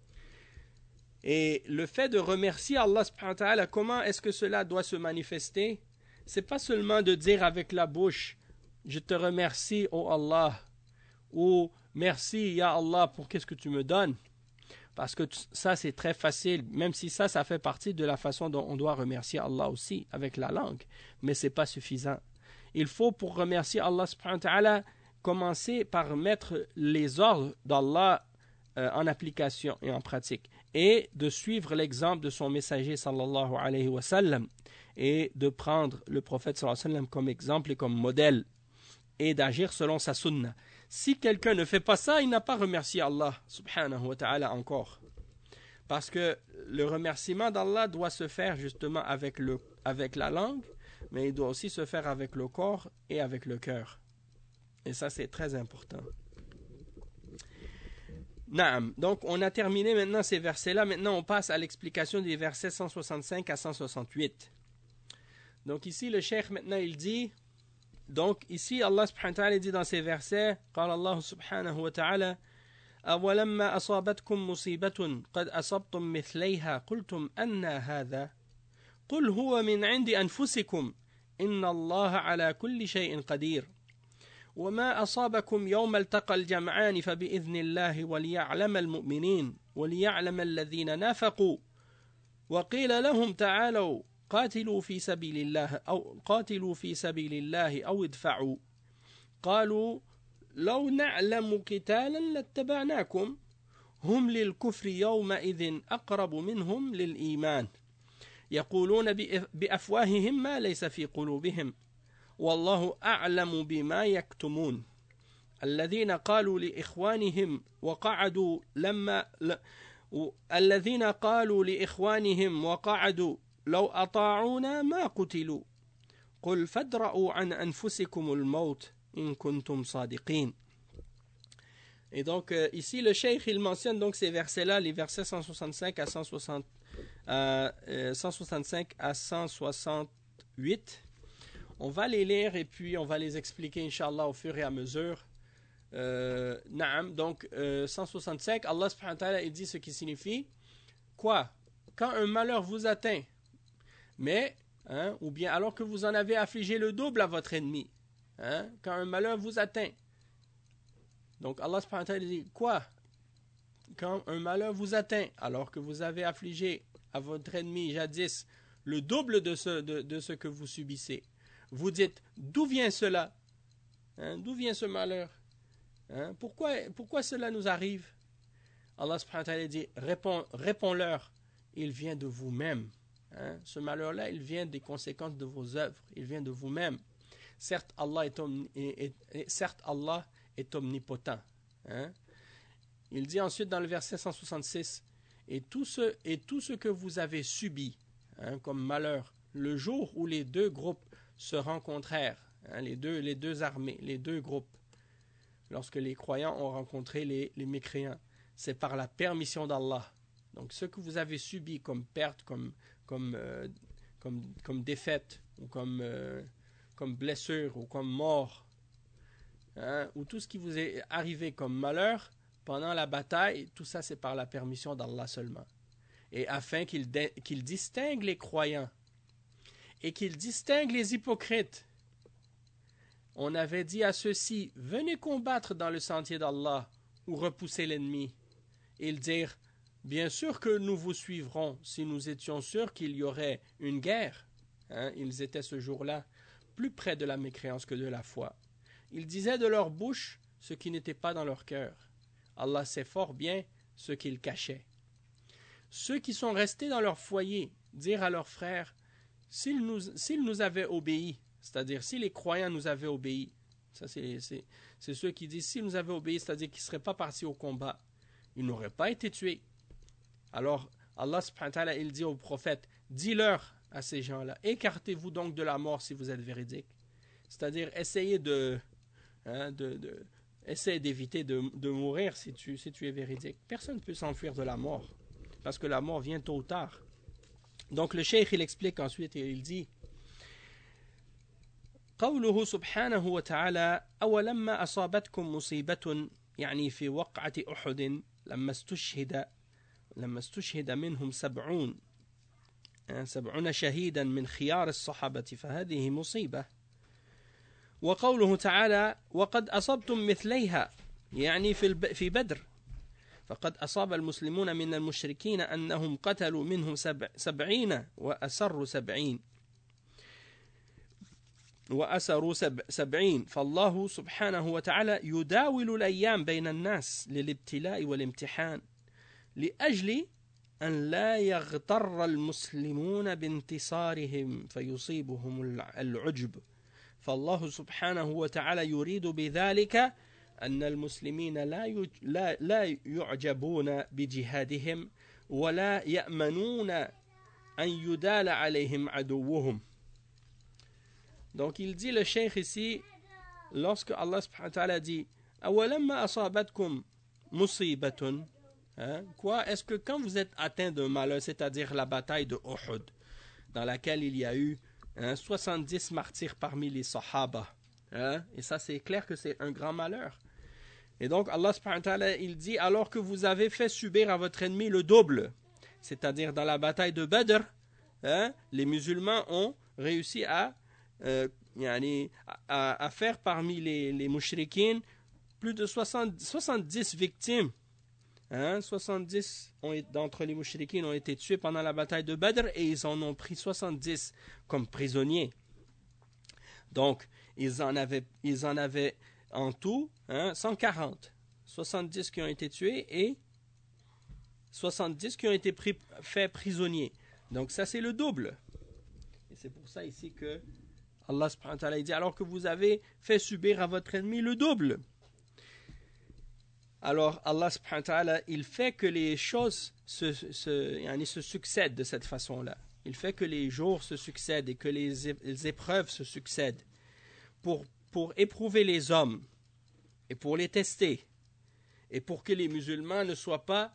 Et le fait de remercier Allah subhanahu wa ta'ala, comment est-ce que cela doit se manifester? C'est pas seulement de dire avec la bouche je te remercie oh Allah, ou merci ya Allah pour qu'est-ce que tu me donnes, parce que ça c'est très facile, même si ça fait partie de la façon dont on doit remercier Allah aussi avec la langue, mais c'est pas suffisant. Il faut, pour remercier Allah subhanahu wa ta'ala, commencer par mettre les ordres d'Allah en application et en pratique, et de suivre l'exemple de son messager sallallahu alayhi wa sallam, et de prendre le prophète sallallahu alayhi wa sallam comme exemple et comme modèle, et d'agir selon sa sunna. Si quelqu'un ne fait pas ça, il n'a pas remercié Allah subhanahu wa ta'ala encore, parce que le remerciement d'Allah doit se faire justement avec la langue, mais il doit aussi se faire avec le corps et avec le cœur. Et ça, c'est très important. Naam. Donc, on a terminé maintenant ces versets-là. Maintenant, on passe à l'explication des versets 165 à 168. Donc, ici, le cheikh, maintenant, il dit... Donc, ici, Allah subhanahu wa ta'ala dit dans ces versets, قال الله سبحانه وتعالى أولما أصابتكم مصيبة قد أصبتم مثليها قلتم أنى هذا قل هو من عند أنفسكم إن الله على كل شيء قدير وما أصابكم يوم التقى الجمعان فبإذن الله وليعلم المؤمنين وليعلم الذين نافقوا وقيل لهم تعالوا قاتلوا في سبيل الله أو ادفعوا قالوا لو نعلم قتالا لاتبعناكم هم للكفر يومئذ أقرب منهم للإيمان يقولون بأفواههم ما ليس في قلوبهم والله أعلم بما يكتمون الذين قالوا لإخوانهم وقعدوا لما الذين قالوا لإخوانهم وقعدوا لو أطاعونا ما قتلوا قل فادرءوا عن أنفسكم الموت إن كنتم صادقين. Et donc ici le cheikh il mentionne donc ces versets-là, les versets 165 à 168. On va les lire et puis on va les expliquer Inch'Allah au fur et à mesure. Donc 165, Allah subhanahu wa ta'ala il dit ce qui signifie quoi? Quand un malheur vous atteint, mais ou bien alors que vous en avez affligé le double à votre ennemi, quand un malheur vous atteint. Donc Allah subhanahu wa ta'ala dit quoi? Quand un malheur vous atteint alors que vous avez affligé à votre ennemi jadis le double de ce que vous subissez. Vous dites, d'où vient cela? D'où vient ce malheur? Pourquoi cela nous arrive? Allah subhanahu wa ta'ala dit, réponds-leur, il vient de vous-même. Ce malheur-là, il vient des conséquences de vos œuvres, il vient de vous-même. Certes, Allah est omnipotent. Il dit ensuite dans le verset 166, et tout ce que vous avez subi comme malheur, le jour où les deux groupes se rencontrèrent, les deux armées, les deux groupes, lorsque les croyants ont rencontré les mécréants, c'est par la permission d'Allah. Donc ce que vous avez subi comme perte, comme défaite, ou comme blessure, ou comme mort, ou tout ce qui vous est arrivé comme malheur pendant la bataille, tout ça c'est par la permission d'Allah seulement. Et afin qu'il distingue les croyants et qu'il distingue les hypocrites. On avait dit à ceux-ci, venez combattre dans le sentier d'Allah ou repousser l'ennemi. Ils dirent, bien sûr que nous vous suivrons si nous étions sûrs qu'il y aurait une guerre. Ils étaient ce jour-là plus près de la mécréance que de la foi. Ils disaient de leur bouche ce qui n'était pas dans leur cœur. Allah sait fort bien ce qu'ils cachaient. Ceux qui sont restés dans leur foyer dirent à leurs frères, s'ils nous avaient obéi, c'est-à-dire si les croyants nous avaient obéi, ça c'est ceux qui disent s'ils nous avaient obéi, c'est-à-dire qu'ils ne seraient pas partis au combat, ils n'auraient pas été tués. Alors Allah subhanahu wa ta'ala il dit au prophète, dis-leur à ces gens-là, écartez-vous donc de la mort si vous êtes véridiques. C'est-à-dire essayez essaie d'éviter de mourir si tu es véridique. Personne ne peut s'enfuir de la mort, parce que la mort vient tôt ou tard. Donc le cheikh il explique ensuite et il dit قوله سبحانه وتعالى أولما أصابتكم مصيبة يعني في وقعة أحد لما استشهد منهم 70 شهيدا من خيار الصحابة فهذه مصيبة. وقوله تعالى وقد أصبتم مثليها يعني في بدر فقد أصاب المسلمون من المشركين أنهم قتلوا منهم 70 وأسروا 70 فالله سبحانه وتعالى يداول الأيام بين الناس للابتلاء والامتحان لأجل أن لا يغتر المسلمون بانتصارهم فيصيبهم العجب. فالله سبحانه وتعالى يريد بذلك أن المسلمين لا يعجبون بجهادهم ولا يأمنون أن يدال عليهم عدوهم. Donc il dit le cheikh ici, lorsque Allah subhanahu wa ta'ala dit أَوَلَمَّا أَصَابَتْكُمْ مُصِيبَةٌ, quoi, est-ce que quand vous êtes atteint d'un malheur, c'est-à-dire la bataille de Uhud, dans laquelle il y a eu 70 martyrs parmi les Sahaba, et ça c'est clair que c'est un grand malheur. Et donc Allah subhanahu wa ta'ala il dit alors que vous avez fait subir à votre ennemi le double, c'est-à-dire dans la bataille de Badr, les musulmans ont réussi à faire parmi les mushrikines plus de 70 victimes. 70 d'entre les mushrikines ont été tués pendant la bataille de Badr et ils en ont pris 70 comme prisonniers. Donc, ils en avaient en tout 140. 70 qui ont été tués et 70 qui ont été faits prisonniers. Donc, ça, c'est le double. Et c'est pour ça ici que Allah subhanahu wa ta'ala dit alors que vous avez fait subir à votre ennemi le double. alors Allah subhanahu wa ta'ala, il fait que les choses se succèdent de cette façon-là. Il fait que les jours se succèdent et que les épreuves se succèdent pour éprouver les hommes et pour les tester et pour que les musulmans ne soient pas,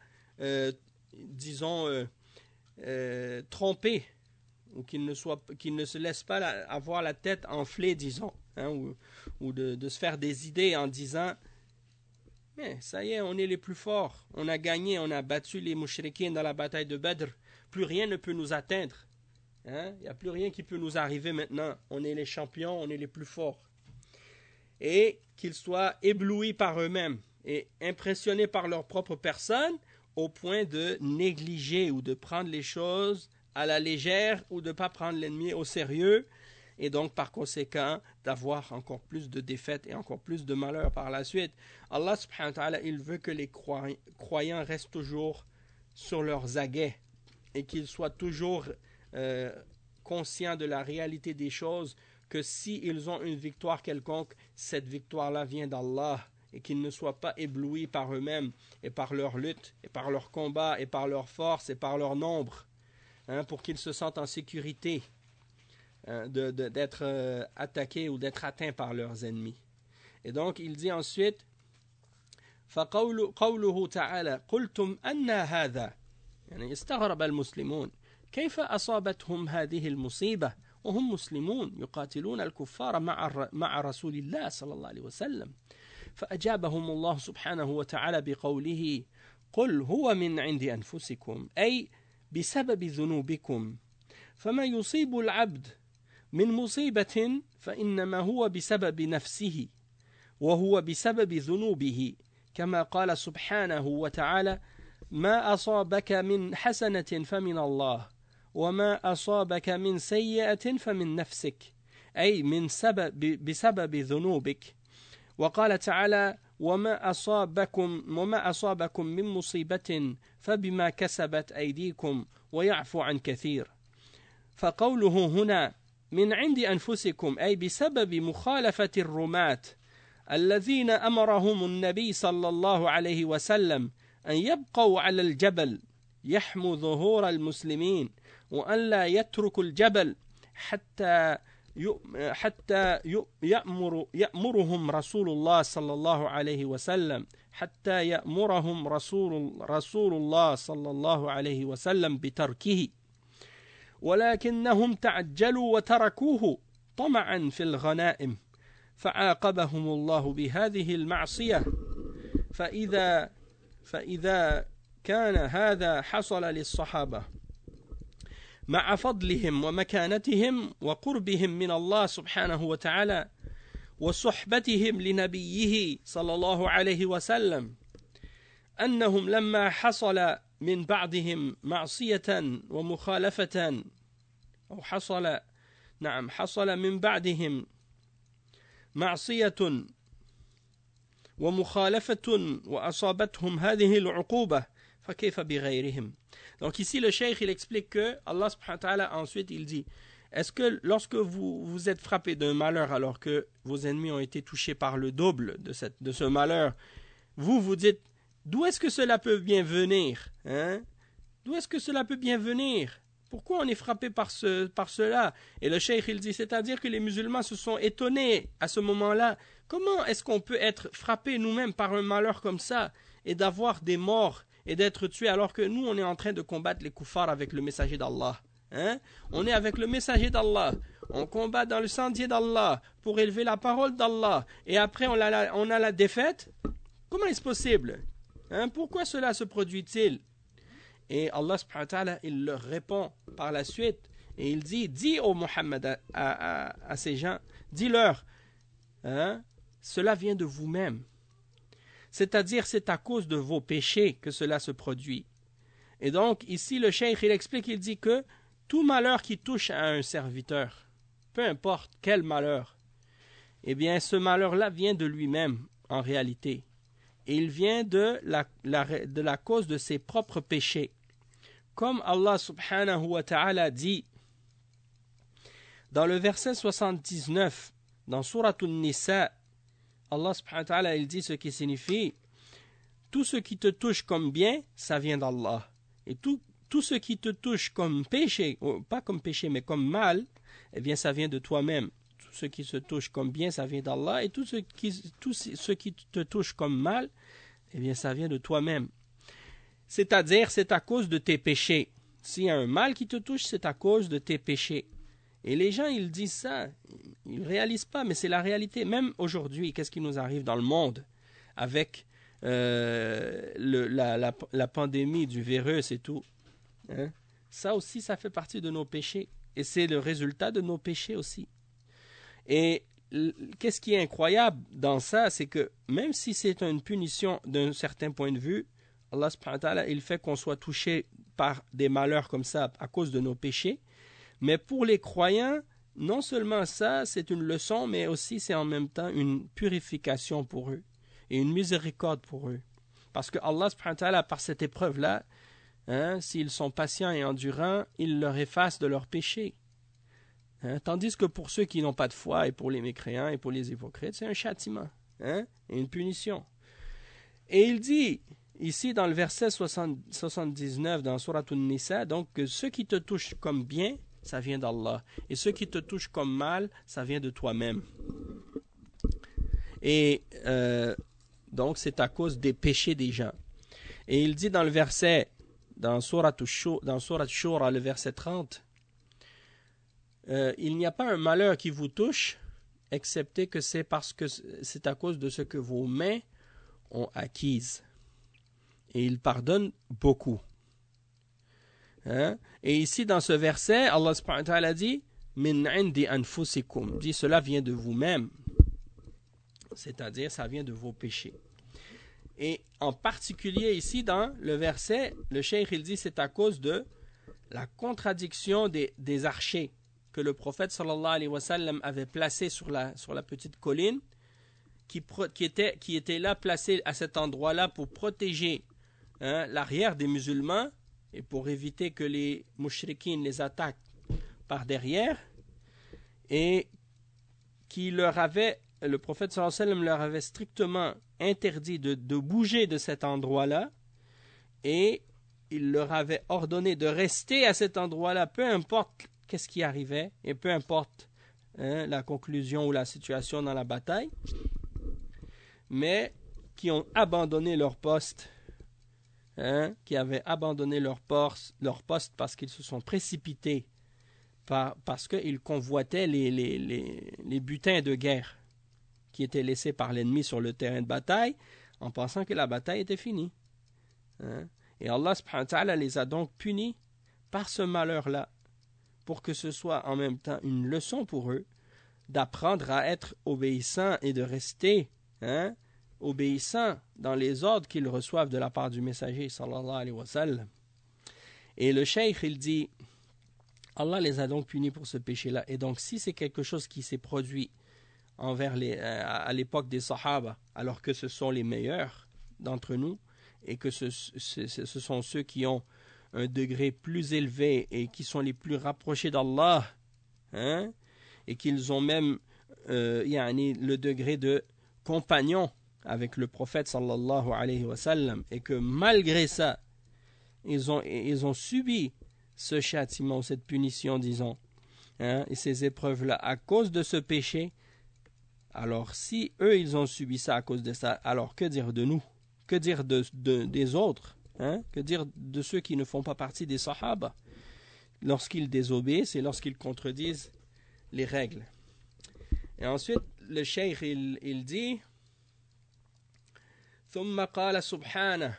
trompés ou qu'ils ne se laissent pas avoir la tête enflée, disons, ou de se faire des idées en disant ça y est, on est les plus forts, on a gagné, on a battu les mouchriquins dans la bataille de Badr, plus rien ne peut nous atteindre. Il n'y a plus rien qui peut nous arriver maintenant, on est les champions, on est les plus forts. Et qu'ils soient éblouis par eux-mêmes et impressionnés par leur propre personne au point de négliger ou de prendre les choses à la légère ou de ne pas prendre l'ennemi au sérieux et donc par conséquent d'avoir encore plus de défaites et encore plus de malheurs par la suite. Allah subhanahu wa ta'ala, il veut que les croyants restent toujours sur leurs aguets et qu'ils soient toujours conscients de la réalité des choses, que s'ils ont une victoire quelconque, cette victoire-là vient d'Allah et qu'ils ne soient pas éblouis par eux-mêmes et par leur lutte et par leur combat et par leur force et par leur nombre, pour qu'ils se sentent en sécurité d'être attaqués ou d'être atteints par leurs ennemis. Et donc il dit ensuite فقوله تعالى قلتم أن هذا يعني استغرب المسلمون كيف أصابتهم هذه المصيبة وهم مسلمون يقاتلون الكفار مع رسول الله صلى الله عليه وسلم فأجابهم الله سبحانه وتعالى بقوله قل هو من عند أنفسكم أي بسبب ذنوبكم فما يصيب العبد من مصيبة فإنما هو بسبب نفسه وهو بسبب ذنوبه كما قال سبحانه وتعالى ما أصابك من حسنة فمن الله وما أصابك من سيئة فمن نفسك أي بسبب ذنوبك وقال تعالى وما أصابكم من مصيبة فبما كسبت أيديكم ويعفو عن كثير فقوله هنا من عند أنفسكم أي بسبب مخالفة الرماة الذين أمرهم النبي صلى الله عليه وسلم أن يبقوا على الجبل يحموا ظهور المسلمين وأن لا يتركوا الجبل حتى يأمرهم رسول الله صلى الله عليه وسلم حتى يأمرهم رسول الله صلى الله عليه وسلم بتركه ولكنهم تعجلوا وتركوه طمعا في الغنائم فعاقبهم الله بهذه المعصية فإذا كان هذا حصل للصحابة مع فضلهم ومكانتهم وقربهم من الله سبحانه وتعالى وصحبتهم لنبيه صلى الله عليه وسلم أنهم لما حصل من بعضهم معصية ومخالفة أو حصل من بعدهم معصية ومخالفة وأصابتهم هذه العقوبة فكيف بغيرهم. Donc ici le cheikh il explique que Allah subhanahu wa ta'ala ensuite il dit est-ce que lorsque vous êtes frappé d'un malheur alors que vos ennemis ont été touchés par le double de ce malheur, vous dites d'où est-ce que cela peut bien venir, D'où est-ce que cela peut bien venir? Pourquoi on est frappé par cela? Et le cheikh il dit, c'est-à-dire que les musulmans se sont étonnés à ce moment-là. Comment est-ce qu'on peut être frappé nous-mêmes par un malheur comme ça et d'avoir des morts et d'être tués alors que nous on est en train de combattre les kuffars avec le messager d'Allah? On est avec le messager d'Allah, on combat dans le sentier d'Allah pour élever la parole d'Allah et après on a la défaite. Comment est-ce possible? Pourquoi cela se produit-il? Et Allah subhanahu wa ta'ala il leur répond par la suite et il dit, dis au Muhammad à ces gens, dis-leur cela vient de vous-même, c'est-à-dire c'est à cause de vos péchés que cela se produit. Et donc ici le cheikh il explique, il dit que tout malheur qui touche à un serviteur, peu importe quel malheur, eh bien ce malheur-là vient de lui-même en réalité. Et il vient de la cause de ses propres péchés. Comme Allah subhanahu wa ta'ala dit dans le verset 79 dans Surat An-Nisa, Allah subhanahu wa ta'ala il dit ce qui signifie tout ce qui te touche comme bien, ça vient d'Allah. Et tout ce qui te touche comme péché, pas comme péché, mais comme mal, eh bien, ça vient de toi-même. Tout ce qui se touche comme bien, ça vient d'Allah. Et tout ce qui te touche comme mal, eh bien, ça vient de toi-même. C'est-à-dire, c'est à cause de tes péchés. S'il y a un mal qui te touche, c'est à cause de tes péchés. Et les gens, ils disent ça, ils ne réalisent pas, mais c'est la réalité. Même aujourd'hui, qu'est-ce qui nous arrive dans le monde avec la pandémie du virus et tout, hein? Ça aussi, ça fait partie de nos péchés. Et c'est le résultat de nos péchés aussi. Et qu'est-ce qui est incroyable dans ça, c'est que même si c'est une punition d'un certain point de vue, Allah subhanahu wa ta'ala, il fait qu'on soit touché par des malheurs comme ça à cause de nos péchés. Mais pour les croyants, non seulement ça, c'est une leçon, mais aussi c'est en même temps une purification pour eux et une miséricorde pour eux. Parce que Allah subhanahu wa ta'ala, par cette épreuve-là, hein, s'ils sont patients et endurants, il leur efface de leurs péchés. Hein, tandis que pour ceux qui n'ont pas de foi, et pour les mécréants, et pour les hypocrites, c'est un châtiment, hein, et une punition. Et il dit, ici dans le verset 79 dans Surat An-Nisa, donc que ce qui te touche comme bien, ça vient d'Allah. Et ce qui te touche comme mal, ça vient de toi-même. Et donc c'est à cause des péchés des gens. Et il dit dans le verset, dans Surat Shura, le verset 30, il n'y a pas un malheur qui vous touche, excepté que c'est parce que c'est à cause de ce que vos mains ont acquise. Et il pardonne beaucoup. Hein? Et ici dans ce verset, Allah subhanahu wa ta'ala dit min indi anfusikum, dit cela vient de vous-même, c'est-à-dire ça vient de vos péchés. Et en particulier ici dans le verset, le cheikh il dit c'est à cause de la contradiction des archers que le prophète sallallahu alayhi wa sallam avait placés sur la petite colline qui était là placés à cet endroit-là pour protéger, hein, l'arrière des musulmans et pour éviter que les mouchriquines les attaquent par derrière, et le prophète sallallahu alayhi wa sallam leur avait strictement interdit de bouger de cet endroit-là, et il leur avait ordonné de rester à cet endroit-là, peu importe qu'est-ce qui arrivait, et peu importe, hein, la conclusion ou la situation dans la bataille, mais qui ont abandonné leur poste, hein, qui avaient abandonné leur poste parce qu'ils se sont précipités, parce qu'ils convoitaient les butins de guerre qui étaient laissés par l'ennemi sur le terrain de bataille, en pensant que la bataille était finie. Hein? Et Allah subhanahu wa ta'ala les a donc punis par ce malheur-là, pour que ce soit en même temps une leçon pour eux, d'apprendre à être obéissants et de rester, hein, obéissants dans les ordres qu'ils reçoivent de la part du messager sallallahu alayhi wa sallam. Et le cheikh il dit, Allah les a donc punis pour ce péché-là. Et donc si c'est quelque chose qui s'est produit à l'époque des Sahaba, alors que ce sont les meilleurs d'entre nous, et que ce sont ceux qui ont un degré plus élevé et qui sont les plus rapprochés d'Allah, hein, et qu'ils ont même le degré de compagnon avec le prophète sallallahu alayhi wa sallam, et que malgré ça ils ont subi ce châtiment, cette punition, disons, hein, et ces épreuves-là à cause de ce péché. Alors si eux ils ont subi ça à cause de ça, alors que dire de nous? Que dire des autres, hein? Que dire de ceux qui ne font pas partie des Sahaba lorsqu'ils désobéissent et lorsqu'ils contredisent les règles? Et ensuite le cheikh il dit ثم قال سبحانه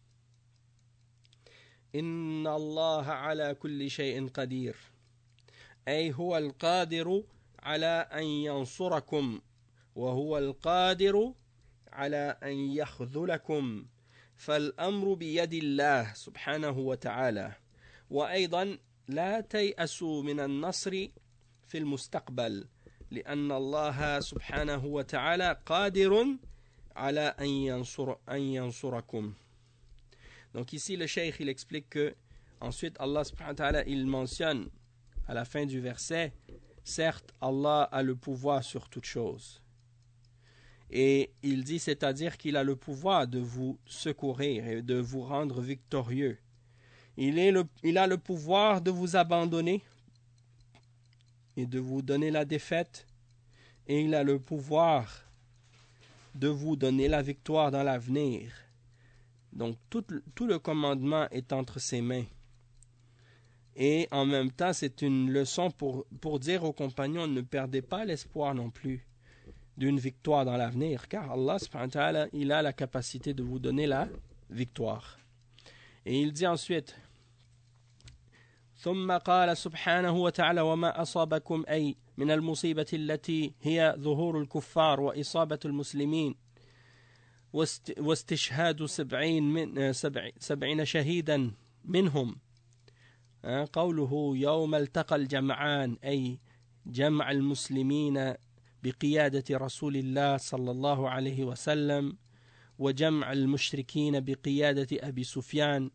إن الله على كل شيء قدير أي هو القادر على أن ينصركم وهو القادر على أن يخذلكم فالأمر بيد الله سبحانه وتعالى وأيضا لا تيأسوا من النصر في المستقبل لأن الله سبحانه وتعالى قادر على أن ينصركم. Donc ici le cheikh il explique que ensuite Allah subhanahu wa ta'ala il mentionne à la fin du verset, certes Allah a le pouvoir sur toute chose Et il dit, c'est-à-dire qu'il a le pouvoir de vous secourir et de vous rendre victorieux. Il a le pouvoir de vous abandonner et de vous donner la défaite. Et il a le pouvoir de vous donner la victoire dans l'avenir. Donc tout le commandement est entre ses mains. Et en même temps, c'est une leçon pour dire aux compagnons, ne perdez pas l'espoir non plus d'une victoire dans l'avenir, car Allah subhanahu wa ta'ala, il a la capacité de vous donner la victoire. Et il dit ensuite, ثم قال سبحانه وتعالى وما أصابكم أي من المصيبة التي هي ظهور الكفار وإصابة المسلمين واستشهاد 70 شهيدا منهم قوله يوم التقى الجمعان أي جمع المسلمين بقيادة رسول الله صلى الله عليه وسلم وجمع المشركين بقيادة أبي سفيان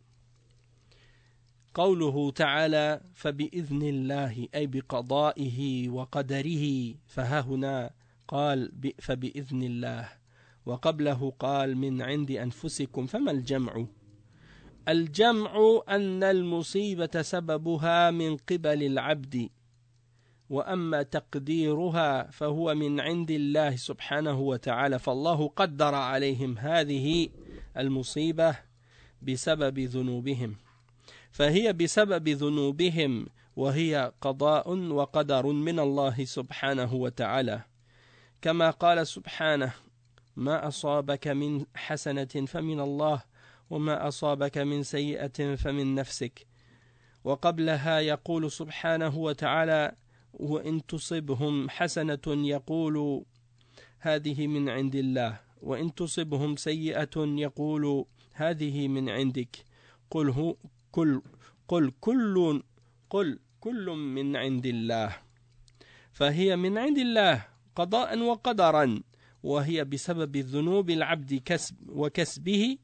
قوله تعالى فبإذن الله أي بقضائه وقدره فها هنا قال فبإذن الله وقبله قال من عند أنفسكم فما الجمع الجمع أن المصيبة سببها من قبل العبد وأما تقديرها فهو من عند الله سبحانه وتعالى فالله قدر عليهم هذه المصيبة بسبب ذنوبهم فهي بسبب ذنوبهم وهي قضاء وقدر من الله سبحانه وتعالى كما قال سبحانه ما أصابك من حسنة فمن الله وما أصابك من سيئة فمن نفسك وقبلها يقول سبحانه وتعالى وإن تصبهم حسنة يقول هذه من عند الله وإن تصبهم سيئة يقول هذه من عندك قل كل من عند الله فهي من عند الله قضاء وقدرا وهي بسبب ذنوب العبد وكسبه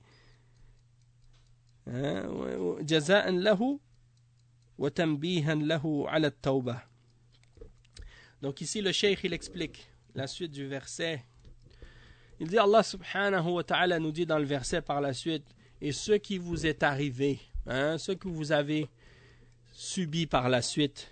جزاء له وتنبيها له على التوبة. Donc ici le cheikh il explique la suite du verset. Il dit Allah subhanahu wa ta'ala nous dit dans le verset par la suite et ce qui vous est arrivé, ce que vous avez subi par la suite,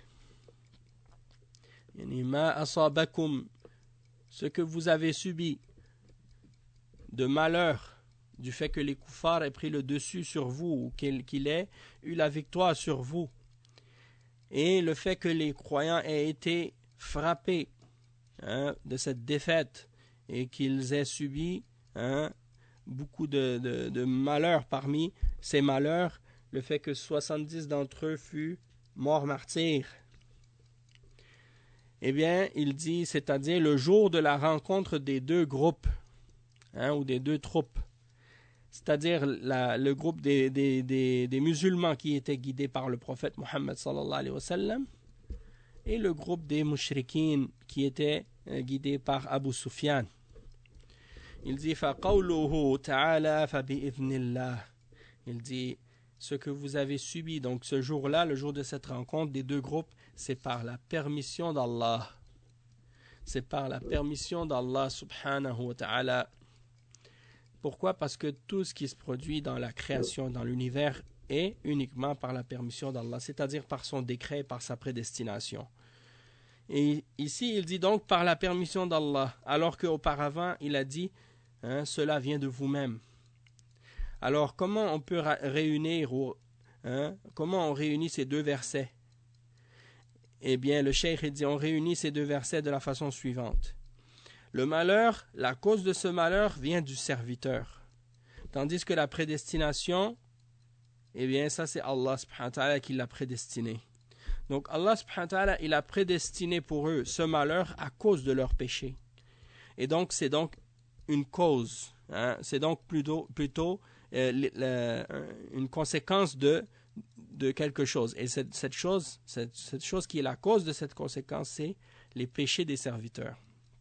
ma asabakum, ce que vous avez subi de malheur du fait que les koufars aient pris le dessus sur vous ou qu'il ait eu la victoire sur vous et le fait que les croyants aient été frappés de cette défaite et qu'ils aient subi beaucoup de malheurs. Parmi ces malheurs, le fait que 70 d'entre eux furent morts martyrs. Eh bien, il dit, c'est-à-dire le jour de la rencontre des deux groupes, ou des deux troupes, c'est-à-dire le groupe des musulmans qui étaient guidés par le prophète Mohammed sallallahu alayhi wa sallam et le groupe des mushrikines qui étaient guidés par Abu Sufyan. Il dit فَقَوْلُهُ تَعَالَى فَبِإِذْنِ اللَّهِ. Il dit ce que vous avez subi donc ce jour-là, le jour de cette rencontre des deux groupes, c'est par la permission d'Allah. C'est par la permission d'Allah subhanahu wa ta'ala. Pourquoi? Parce que tout ce qui se produit dans la création, dans l'univers, est uniquement par la permission d'Allah, c'est-à-dire par son décret, par sa prédestination. Et ici, il dit donc par la permission d'Allah, alors qu'auparavant, il a dit cela vient de vous-même. Alors, comment on peut réunir, comment on réunit ces deux versets? Eh bien, le cheikh dit, on réunit ces deux versets de la façon suivante. Le malheur, la cause de ce malheur vient du serviteur. Tandis que la prédestination, eh bien, ça c'est Allah subhanahu wa ta'ala qui l'a prédestiné. Donc Allah subhanahu wa ta'ala, il a prédestiné pour eux ce malheur à cause de leur péché. Et donc, c'est donc une cause. C'est donc plutôt une conséquence de quelque chose. Et cette chose qui est la cause de cette conséquence, c'est les péchés des serviteurs.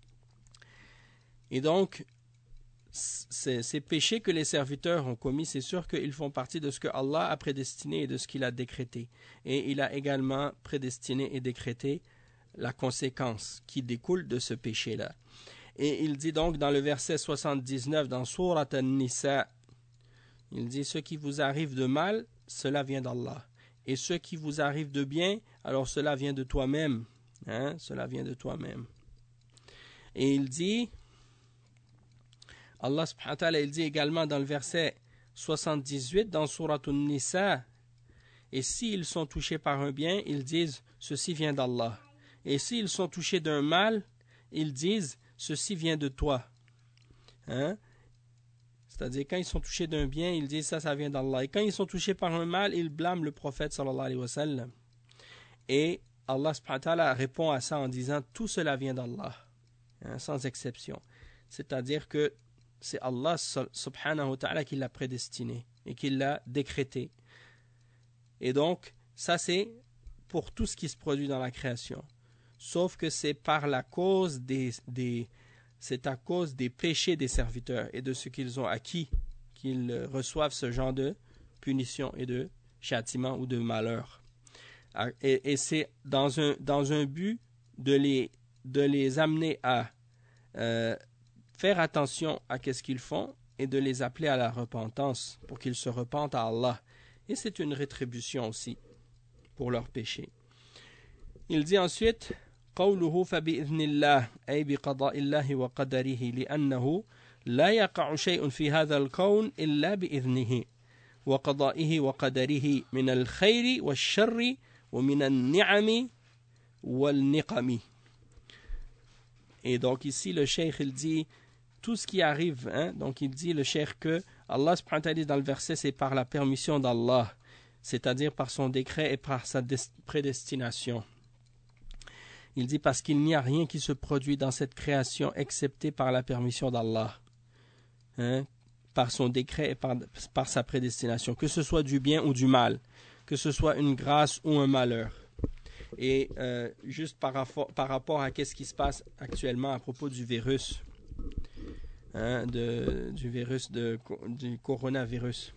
Et donc, ces péchés que les serviteurs ont commis, c'est sûr qu'ils font partie de ce que Allah a prédestiné et de ce qu'il a décrété. Et il a également prédestiné et décrété la conséquence qui découle de ce péché-là. Et il dit donc dans le verset 79 dans Surat An-Nisa, il dit ce qui vous arrive de mal, cela vient d'Allah. Et ce qui vous arrive de bien, alors cela vient de toi-même. Cela vient de toi-même. Et il dit, Allah subhanahu wa ta'ala, il dit également dans le verset 78 dans Surat An-Nisa, et s'ils sont touchés par un bien, ils disent ceci vient d'Allah. Et s'ils sont touchés d'un mal, ils disent ceci vient de toi. C'est-à-dire quand ils sont touchés d'un bien, ils disent ça vient d'Allah. Et quand ils sont touchés par un mal, ils blâment le prophète sallallahu alayhi wa sallam. Et Allah subhanahu wa ta'ala répond à ça en disant tout cela vient d'Allah, sans exception. C'est-à-dire que c'est Allah subhanahu wa ta'ala qui l'a prédestiné et qui l'a décrété. Et donc, ça c'est pour tout ce qui se produit dans la création. Sauf que c'est par la cause c'est à cause des péchés des serviteurs et de ce qu'ils ont acquis qu'ils reçoivent ce genre de punition et de châtiment ou de malheur. Et c'est dans un but de les amener à faire attention à ce qu'ils font et de les appeler à la repentance pour qu'ils se repentent à Allah. Et c'est une rétribution aussi pour leurs péchés. Il dit ensuite قوله فبإذن الله أي بقضاء الله وقدره لأنه لا يقع شيء في هذا الكون إلا بإذنه وقضائه وقدره من الخير والشر ومن النعم والنقم. Et donc ici le cheikh il dit tout ce qui arrive, donc il dit le cheikh que Allah subhanahu wa ta'ala dans le verset c'est par la permission d'Allah, c'est-à-dire par son décret et par sa prédestination. Il dit parce qu'il n'y a rien qui se produit dans cette création excepté par la permission d'Allah, par son décret et par sa prédestination, que ce soit du bien ou du mal, que ce soit une grâce ou un malheur. Et juste par rapport à ce qui se passe actuellement à propos du virus, du coronavirus.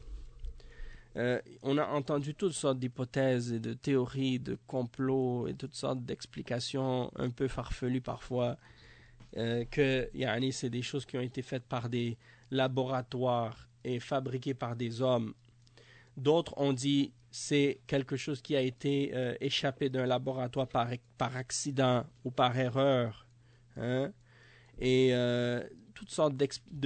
On a entendu toutes sortes d'hypothèses et de théories, de complots et toutes sortes d'explications un peu farfelues parfois, que c'est des choses qui ont été faites par des laboratoires et fabriquées par des hommes. D'autres ont dit c'est quelque chose qui a été échappé d'un laboratoire par accident ou par erreur. Et toutes sortes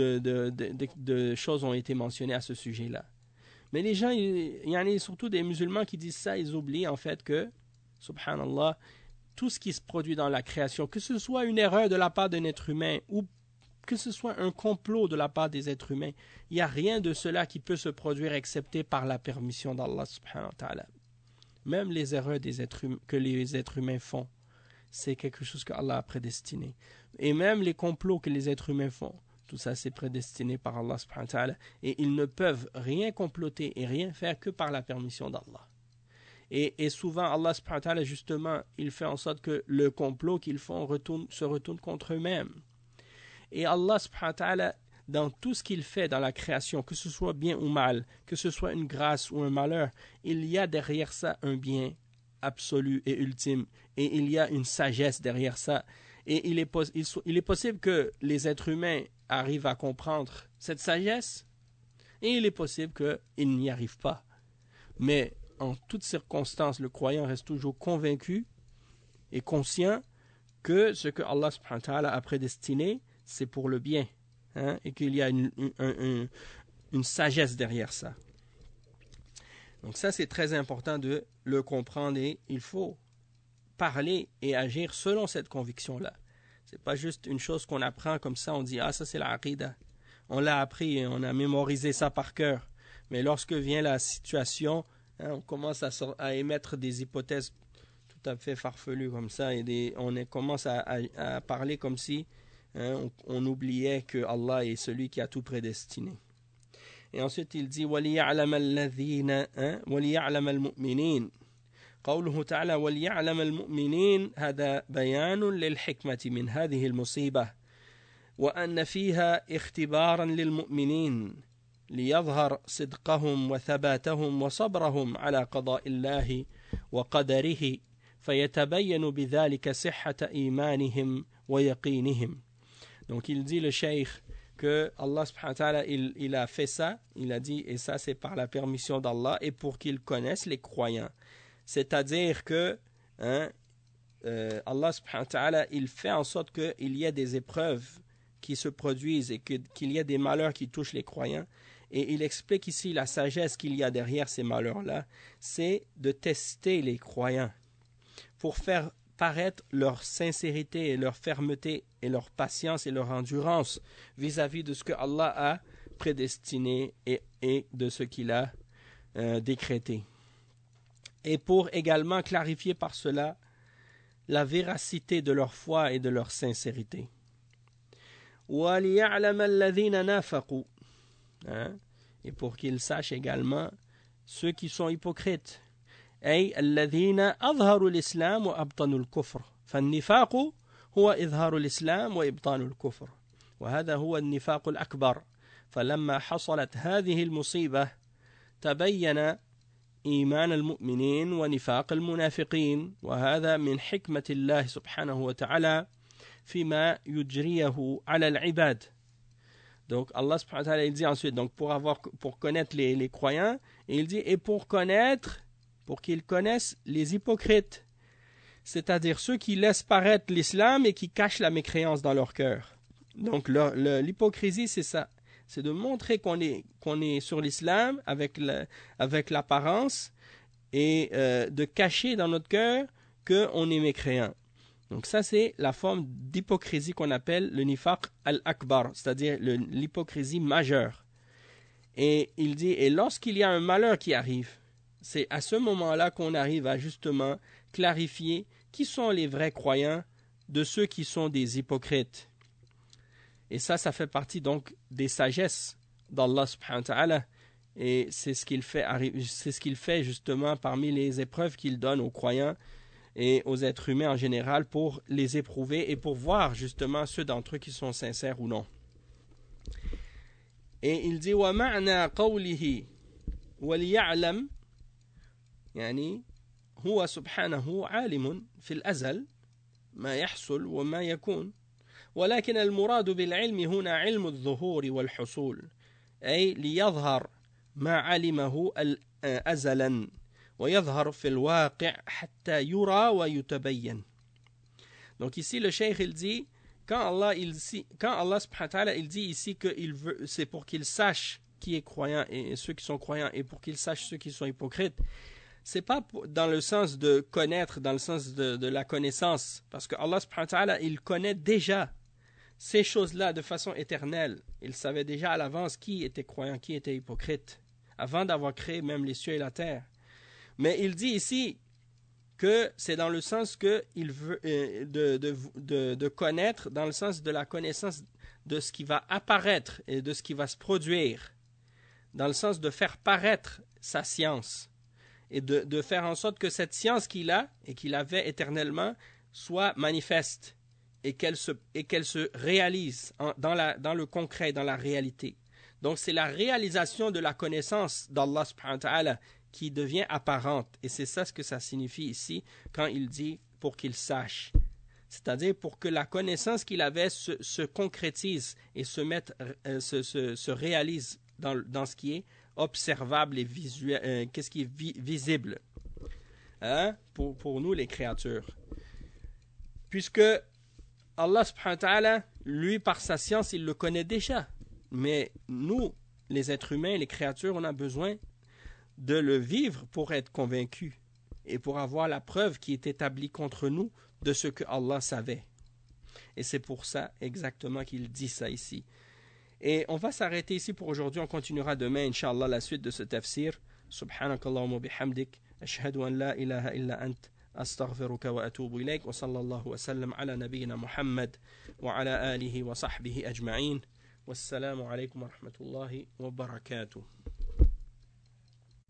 de choses ont été mentionnées à ce sujet-là. Mais les gens, il y en a surtout des musulmans qui disent ça, ils oublient en fait que, subhanallah, tout ce qui se produit dans la création, que ce soit une erreur de la part d'un être humain ou que ce soit un complot de la part des êtres humains, il n'y a rien de cela qui peut se produire excepté par la permission d'Allah subhanahu wa ta'ala. Même les erreurs que les êtres humains font, c'est quelque chose que Allah a prédestiné. Et même les complots que les êtres humains font, tout ça c'est prédestiné par Allah subhanahu wa ta'ala. Et ils ne peuvent rien comploter et rien faire que par la permission d'Allah. Et souvent Allah subhanahu wa ta'ala justement, il fait en sorte que le complot qu'ils font se retourne contre eux-mêmes. Et Allah subhanahu wa ta'ala, dans tout ce qu'il fait dans la création, que ce soit bien ou mal, que ce soit une grâce ou un malheur, il y a derrière ça un bien absolu et ultime. Et il y a une sagesse derrière ça. Et il est possible que les êtres humains arrivent à comprendre cette sagesse, et il est possible qu'ils n'y arrivent pas. Mais en toutes circonstances, le croyant reste toujours convaincu et conscient que ce que Allah subhanahu wa ta'ala a prédestiné, c'est pour le bien, et qu'il y a une sagesse derrière ça. Donc ça, c'est très important de le comprendre, et il faut parler et agir selon cette conviction-là. C'est pas juste une chose qu'on apprend comme ça, on dit « Ah, ça c'est la aqida ». On l'a appris et on a mémorisé ça par cœur. Mais lorsque vient la situation, on commence à émettre des hypothèses tout à fait farfelues comme ça, et on commence à parler comme si on oubliait que Allah est celui qui a tout prédestiné. Et ensuite il dit « وَلِيَعْلَمَ الَّذِينَ وَلِيَعْلَمَ الْمُؤْمِنِينَ » قوله تعالى وليعلم المؤمنين هذا بيان للحكمة من هذه المصيبة وأن فيها اختبارا للمؤمنين ليظهر صدقهم وثباتهم وصبرهم على قضاء الله وقدره فيتبين بذلك صحة إيمانهم ويقينهم. Donc il dit le cheikh que Allah subhanahu wa ta'ala il a fait ça, il a dit et ça c'est par la permission d'Allah et pour qu'ils connaissent les croyants. C'est-à-dire que Allah subhanahu wa ta'ala il fait en sorte qu'il y ait des épreuves qui se produisent et qu'il y ait des malheurs qui touchent les croyants. Et il explique ici la sagesse qu'il y a derrière ces malheurs-là, c'est de tester les croyants pour faire paraître leur sincérité et leur fermeté et leur patience et leur endurance vis-à-vis de ce que Allah a prédestiné et de ce qu'il a décrété. Et pour également clarifier par cela la véracité de leur foi et de leur sincérité. وَلِيَعْلَمَ الَّذِينَ نَافَقُوا et pour qu'ils sachent également ceux qui sont hypocrites. أي الذين أظهروا الإسلام وأبطنوا الكفر فالنفاق هو إظهار الإسلام وإبطان الكفر وهذا هو النفاق الأكبر فلما حصلت هذه المصيبة تبين إيمان المؤمنين ونفاق المنافقين وهذا من حكمة الله سبحانه وتعالى فيما يجريه على العباد. Donc Allah subhanahu wa ta'ala il dit ensuite donc pour connaître les croyants et il dit et pour qu'ils connaissent les hypocrites, c'est-à-dire ceux qui laissent paraître l'islam et qui cachent la mécréance dans leur cœur. Donc l'hypocrisie c'est ça, c'est de montrer qu'on est sur l'islam avec l'apparence et de cacher dans notre cœur qu'on est mécréant. Donc ça c'est la forme d'hypocrisie qu'on appelle le nifaq al-akbar, c'est-à-dire l'hypocrisie majeure. Et il dit, et lorsqu'il y a un malheur qui arrive, c'est à ce moment-là qu'on arrive à justement clarifier qui sont les vrais croyants de ceux qui sont des hypocrites. Et ça fait partie donc des sagesses d'Allah subhanahu wa ta'ala. Et c'est ce qu'il fait justement parmi les épreuves qu'il donne aux croyants et aux êtres humains en général pour les éprouver et pour voir justement ceux d'entre eux qui sont sincères ou non. Et il dit وَمَعْنَا قَوْلِهِ وَلِيَعْلَمْ يعني هو سبحانه عالم في الأزل ما يحصل وما يكون ولكن المراد بالعلم هنا علم الظهور والحصول أي ليظهر ما علمه أزلا ويظهر في الواقع حتى يرى ويتبين. Donc ici le cheikh il dit quand Allah subhanahu wa ta'ala il dit ici que c'est pour qu'il sache qui est croyant et ceux qui sont croyants et pour qu'il sache ceux qui sont hypocrites, c'est pas dans le sens de connaître, dans le sens de la connaissance, parce que Allah subhanahu wa ta'ala il connaît déjà ces choses-là de façon éternelle. Il savait déjà à l'avance qui était croyant, qui était hypocrite, avant d'avoir créé même les cieux et la terre. Mais il dit ici que c'est dans le sens que il veut de connaître, dans le sens de la connaissance de ce qui va apparaître et de ce qui va se produire, dans le sens de faire paraître sa science et de faire en sorte que cette science qu'il a et qu'il avait éternellement soit manifeste et qu'elle se réalise dans le concret, dans la réalité. Donc c'est la réalisation de la connaissance d'Allah subhanahu wa ta'ala qui devient apparente. Et c'est ça ce que ça signifie ici quand il dit pour qu'il sache. C'est-à-dire pour que la connaissance qu'il avait se concrétise et se réalise dans ce qui est observable et visuel, qu'est-ce qui est visible pour nous les créatures. Puisque Allah subhanahu wa ta'ala, lui par sa science, il le connaît déjà. Mais nous, les êtres humains, les créatures, on a besoin de le vivre pour être convaincus et pour avoir la preuve qui est établie contre nous de ce que Allah savait. Et c'est pour ça exactement qu'il dit ça ici. Et on va s'arrêter ici pour aujourd'hui. On continuera demain, Inch'Allah, la suite de ce tafsir. Subhanakallahumma bihamdik. Ashhadu an la ilaha illa ant. Astaghfiruka wa atubu ilayk. Wa sallallahu wa sallam ala nabiyyina Muhammad wa ala alihi wa sahbihi ajma'in. Wassalamu alaykum wa rahmatullahi wa barakatuh.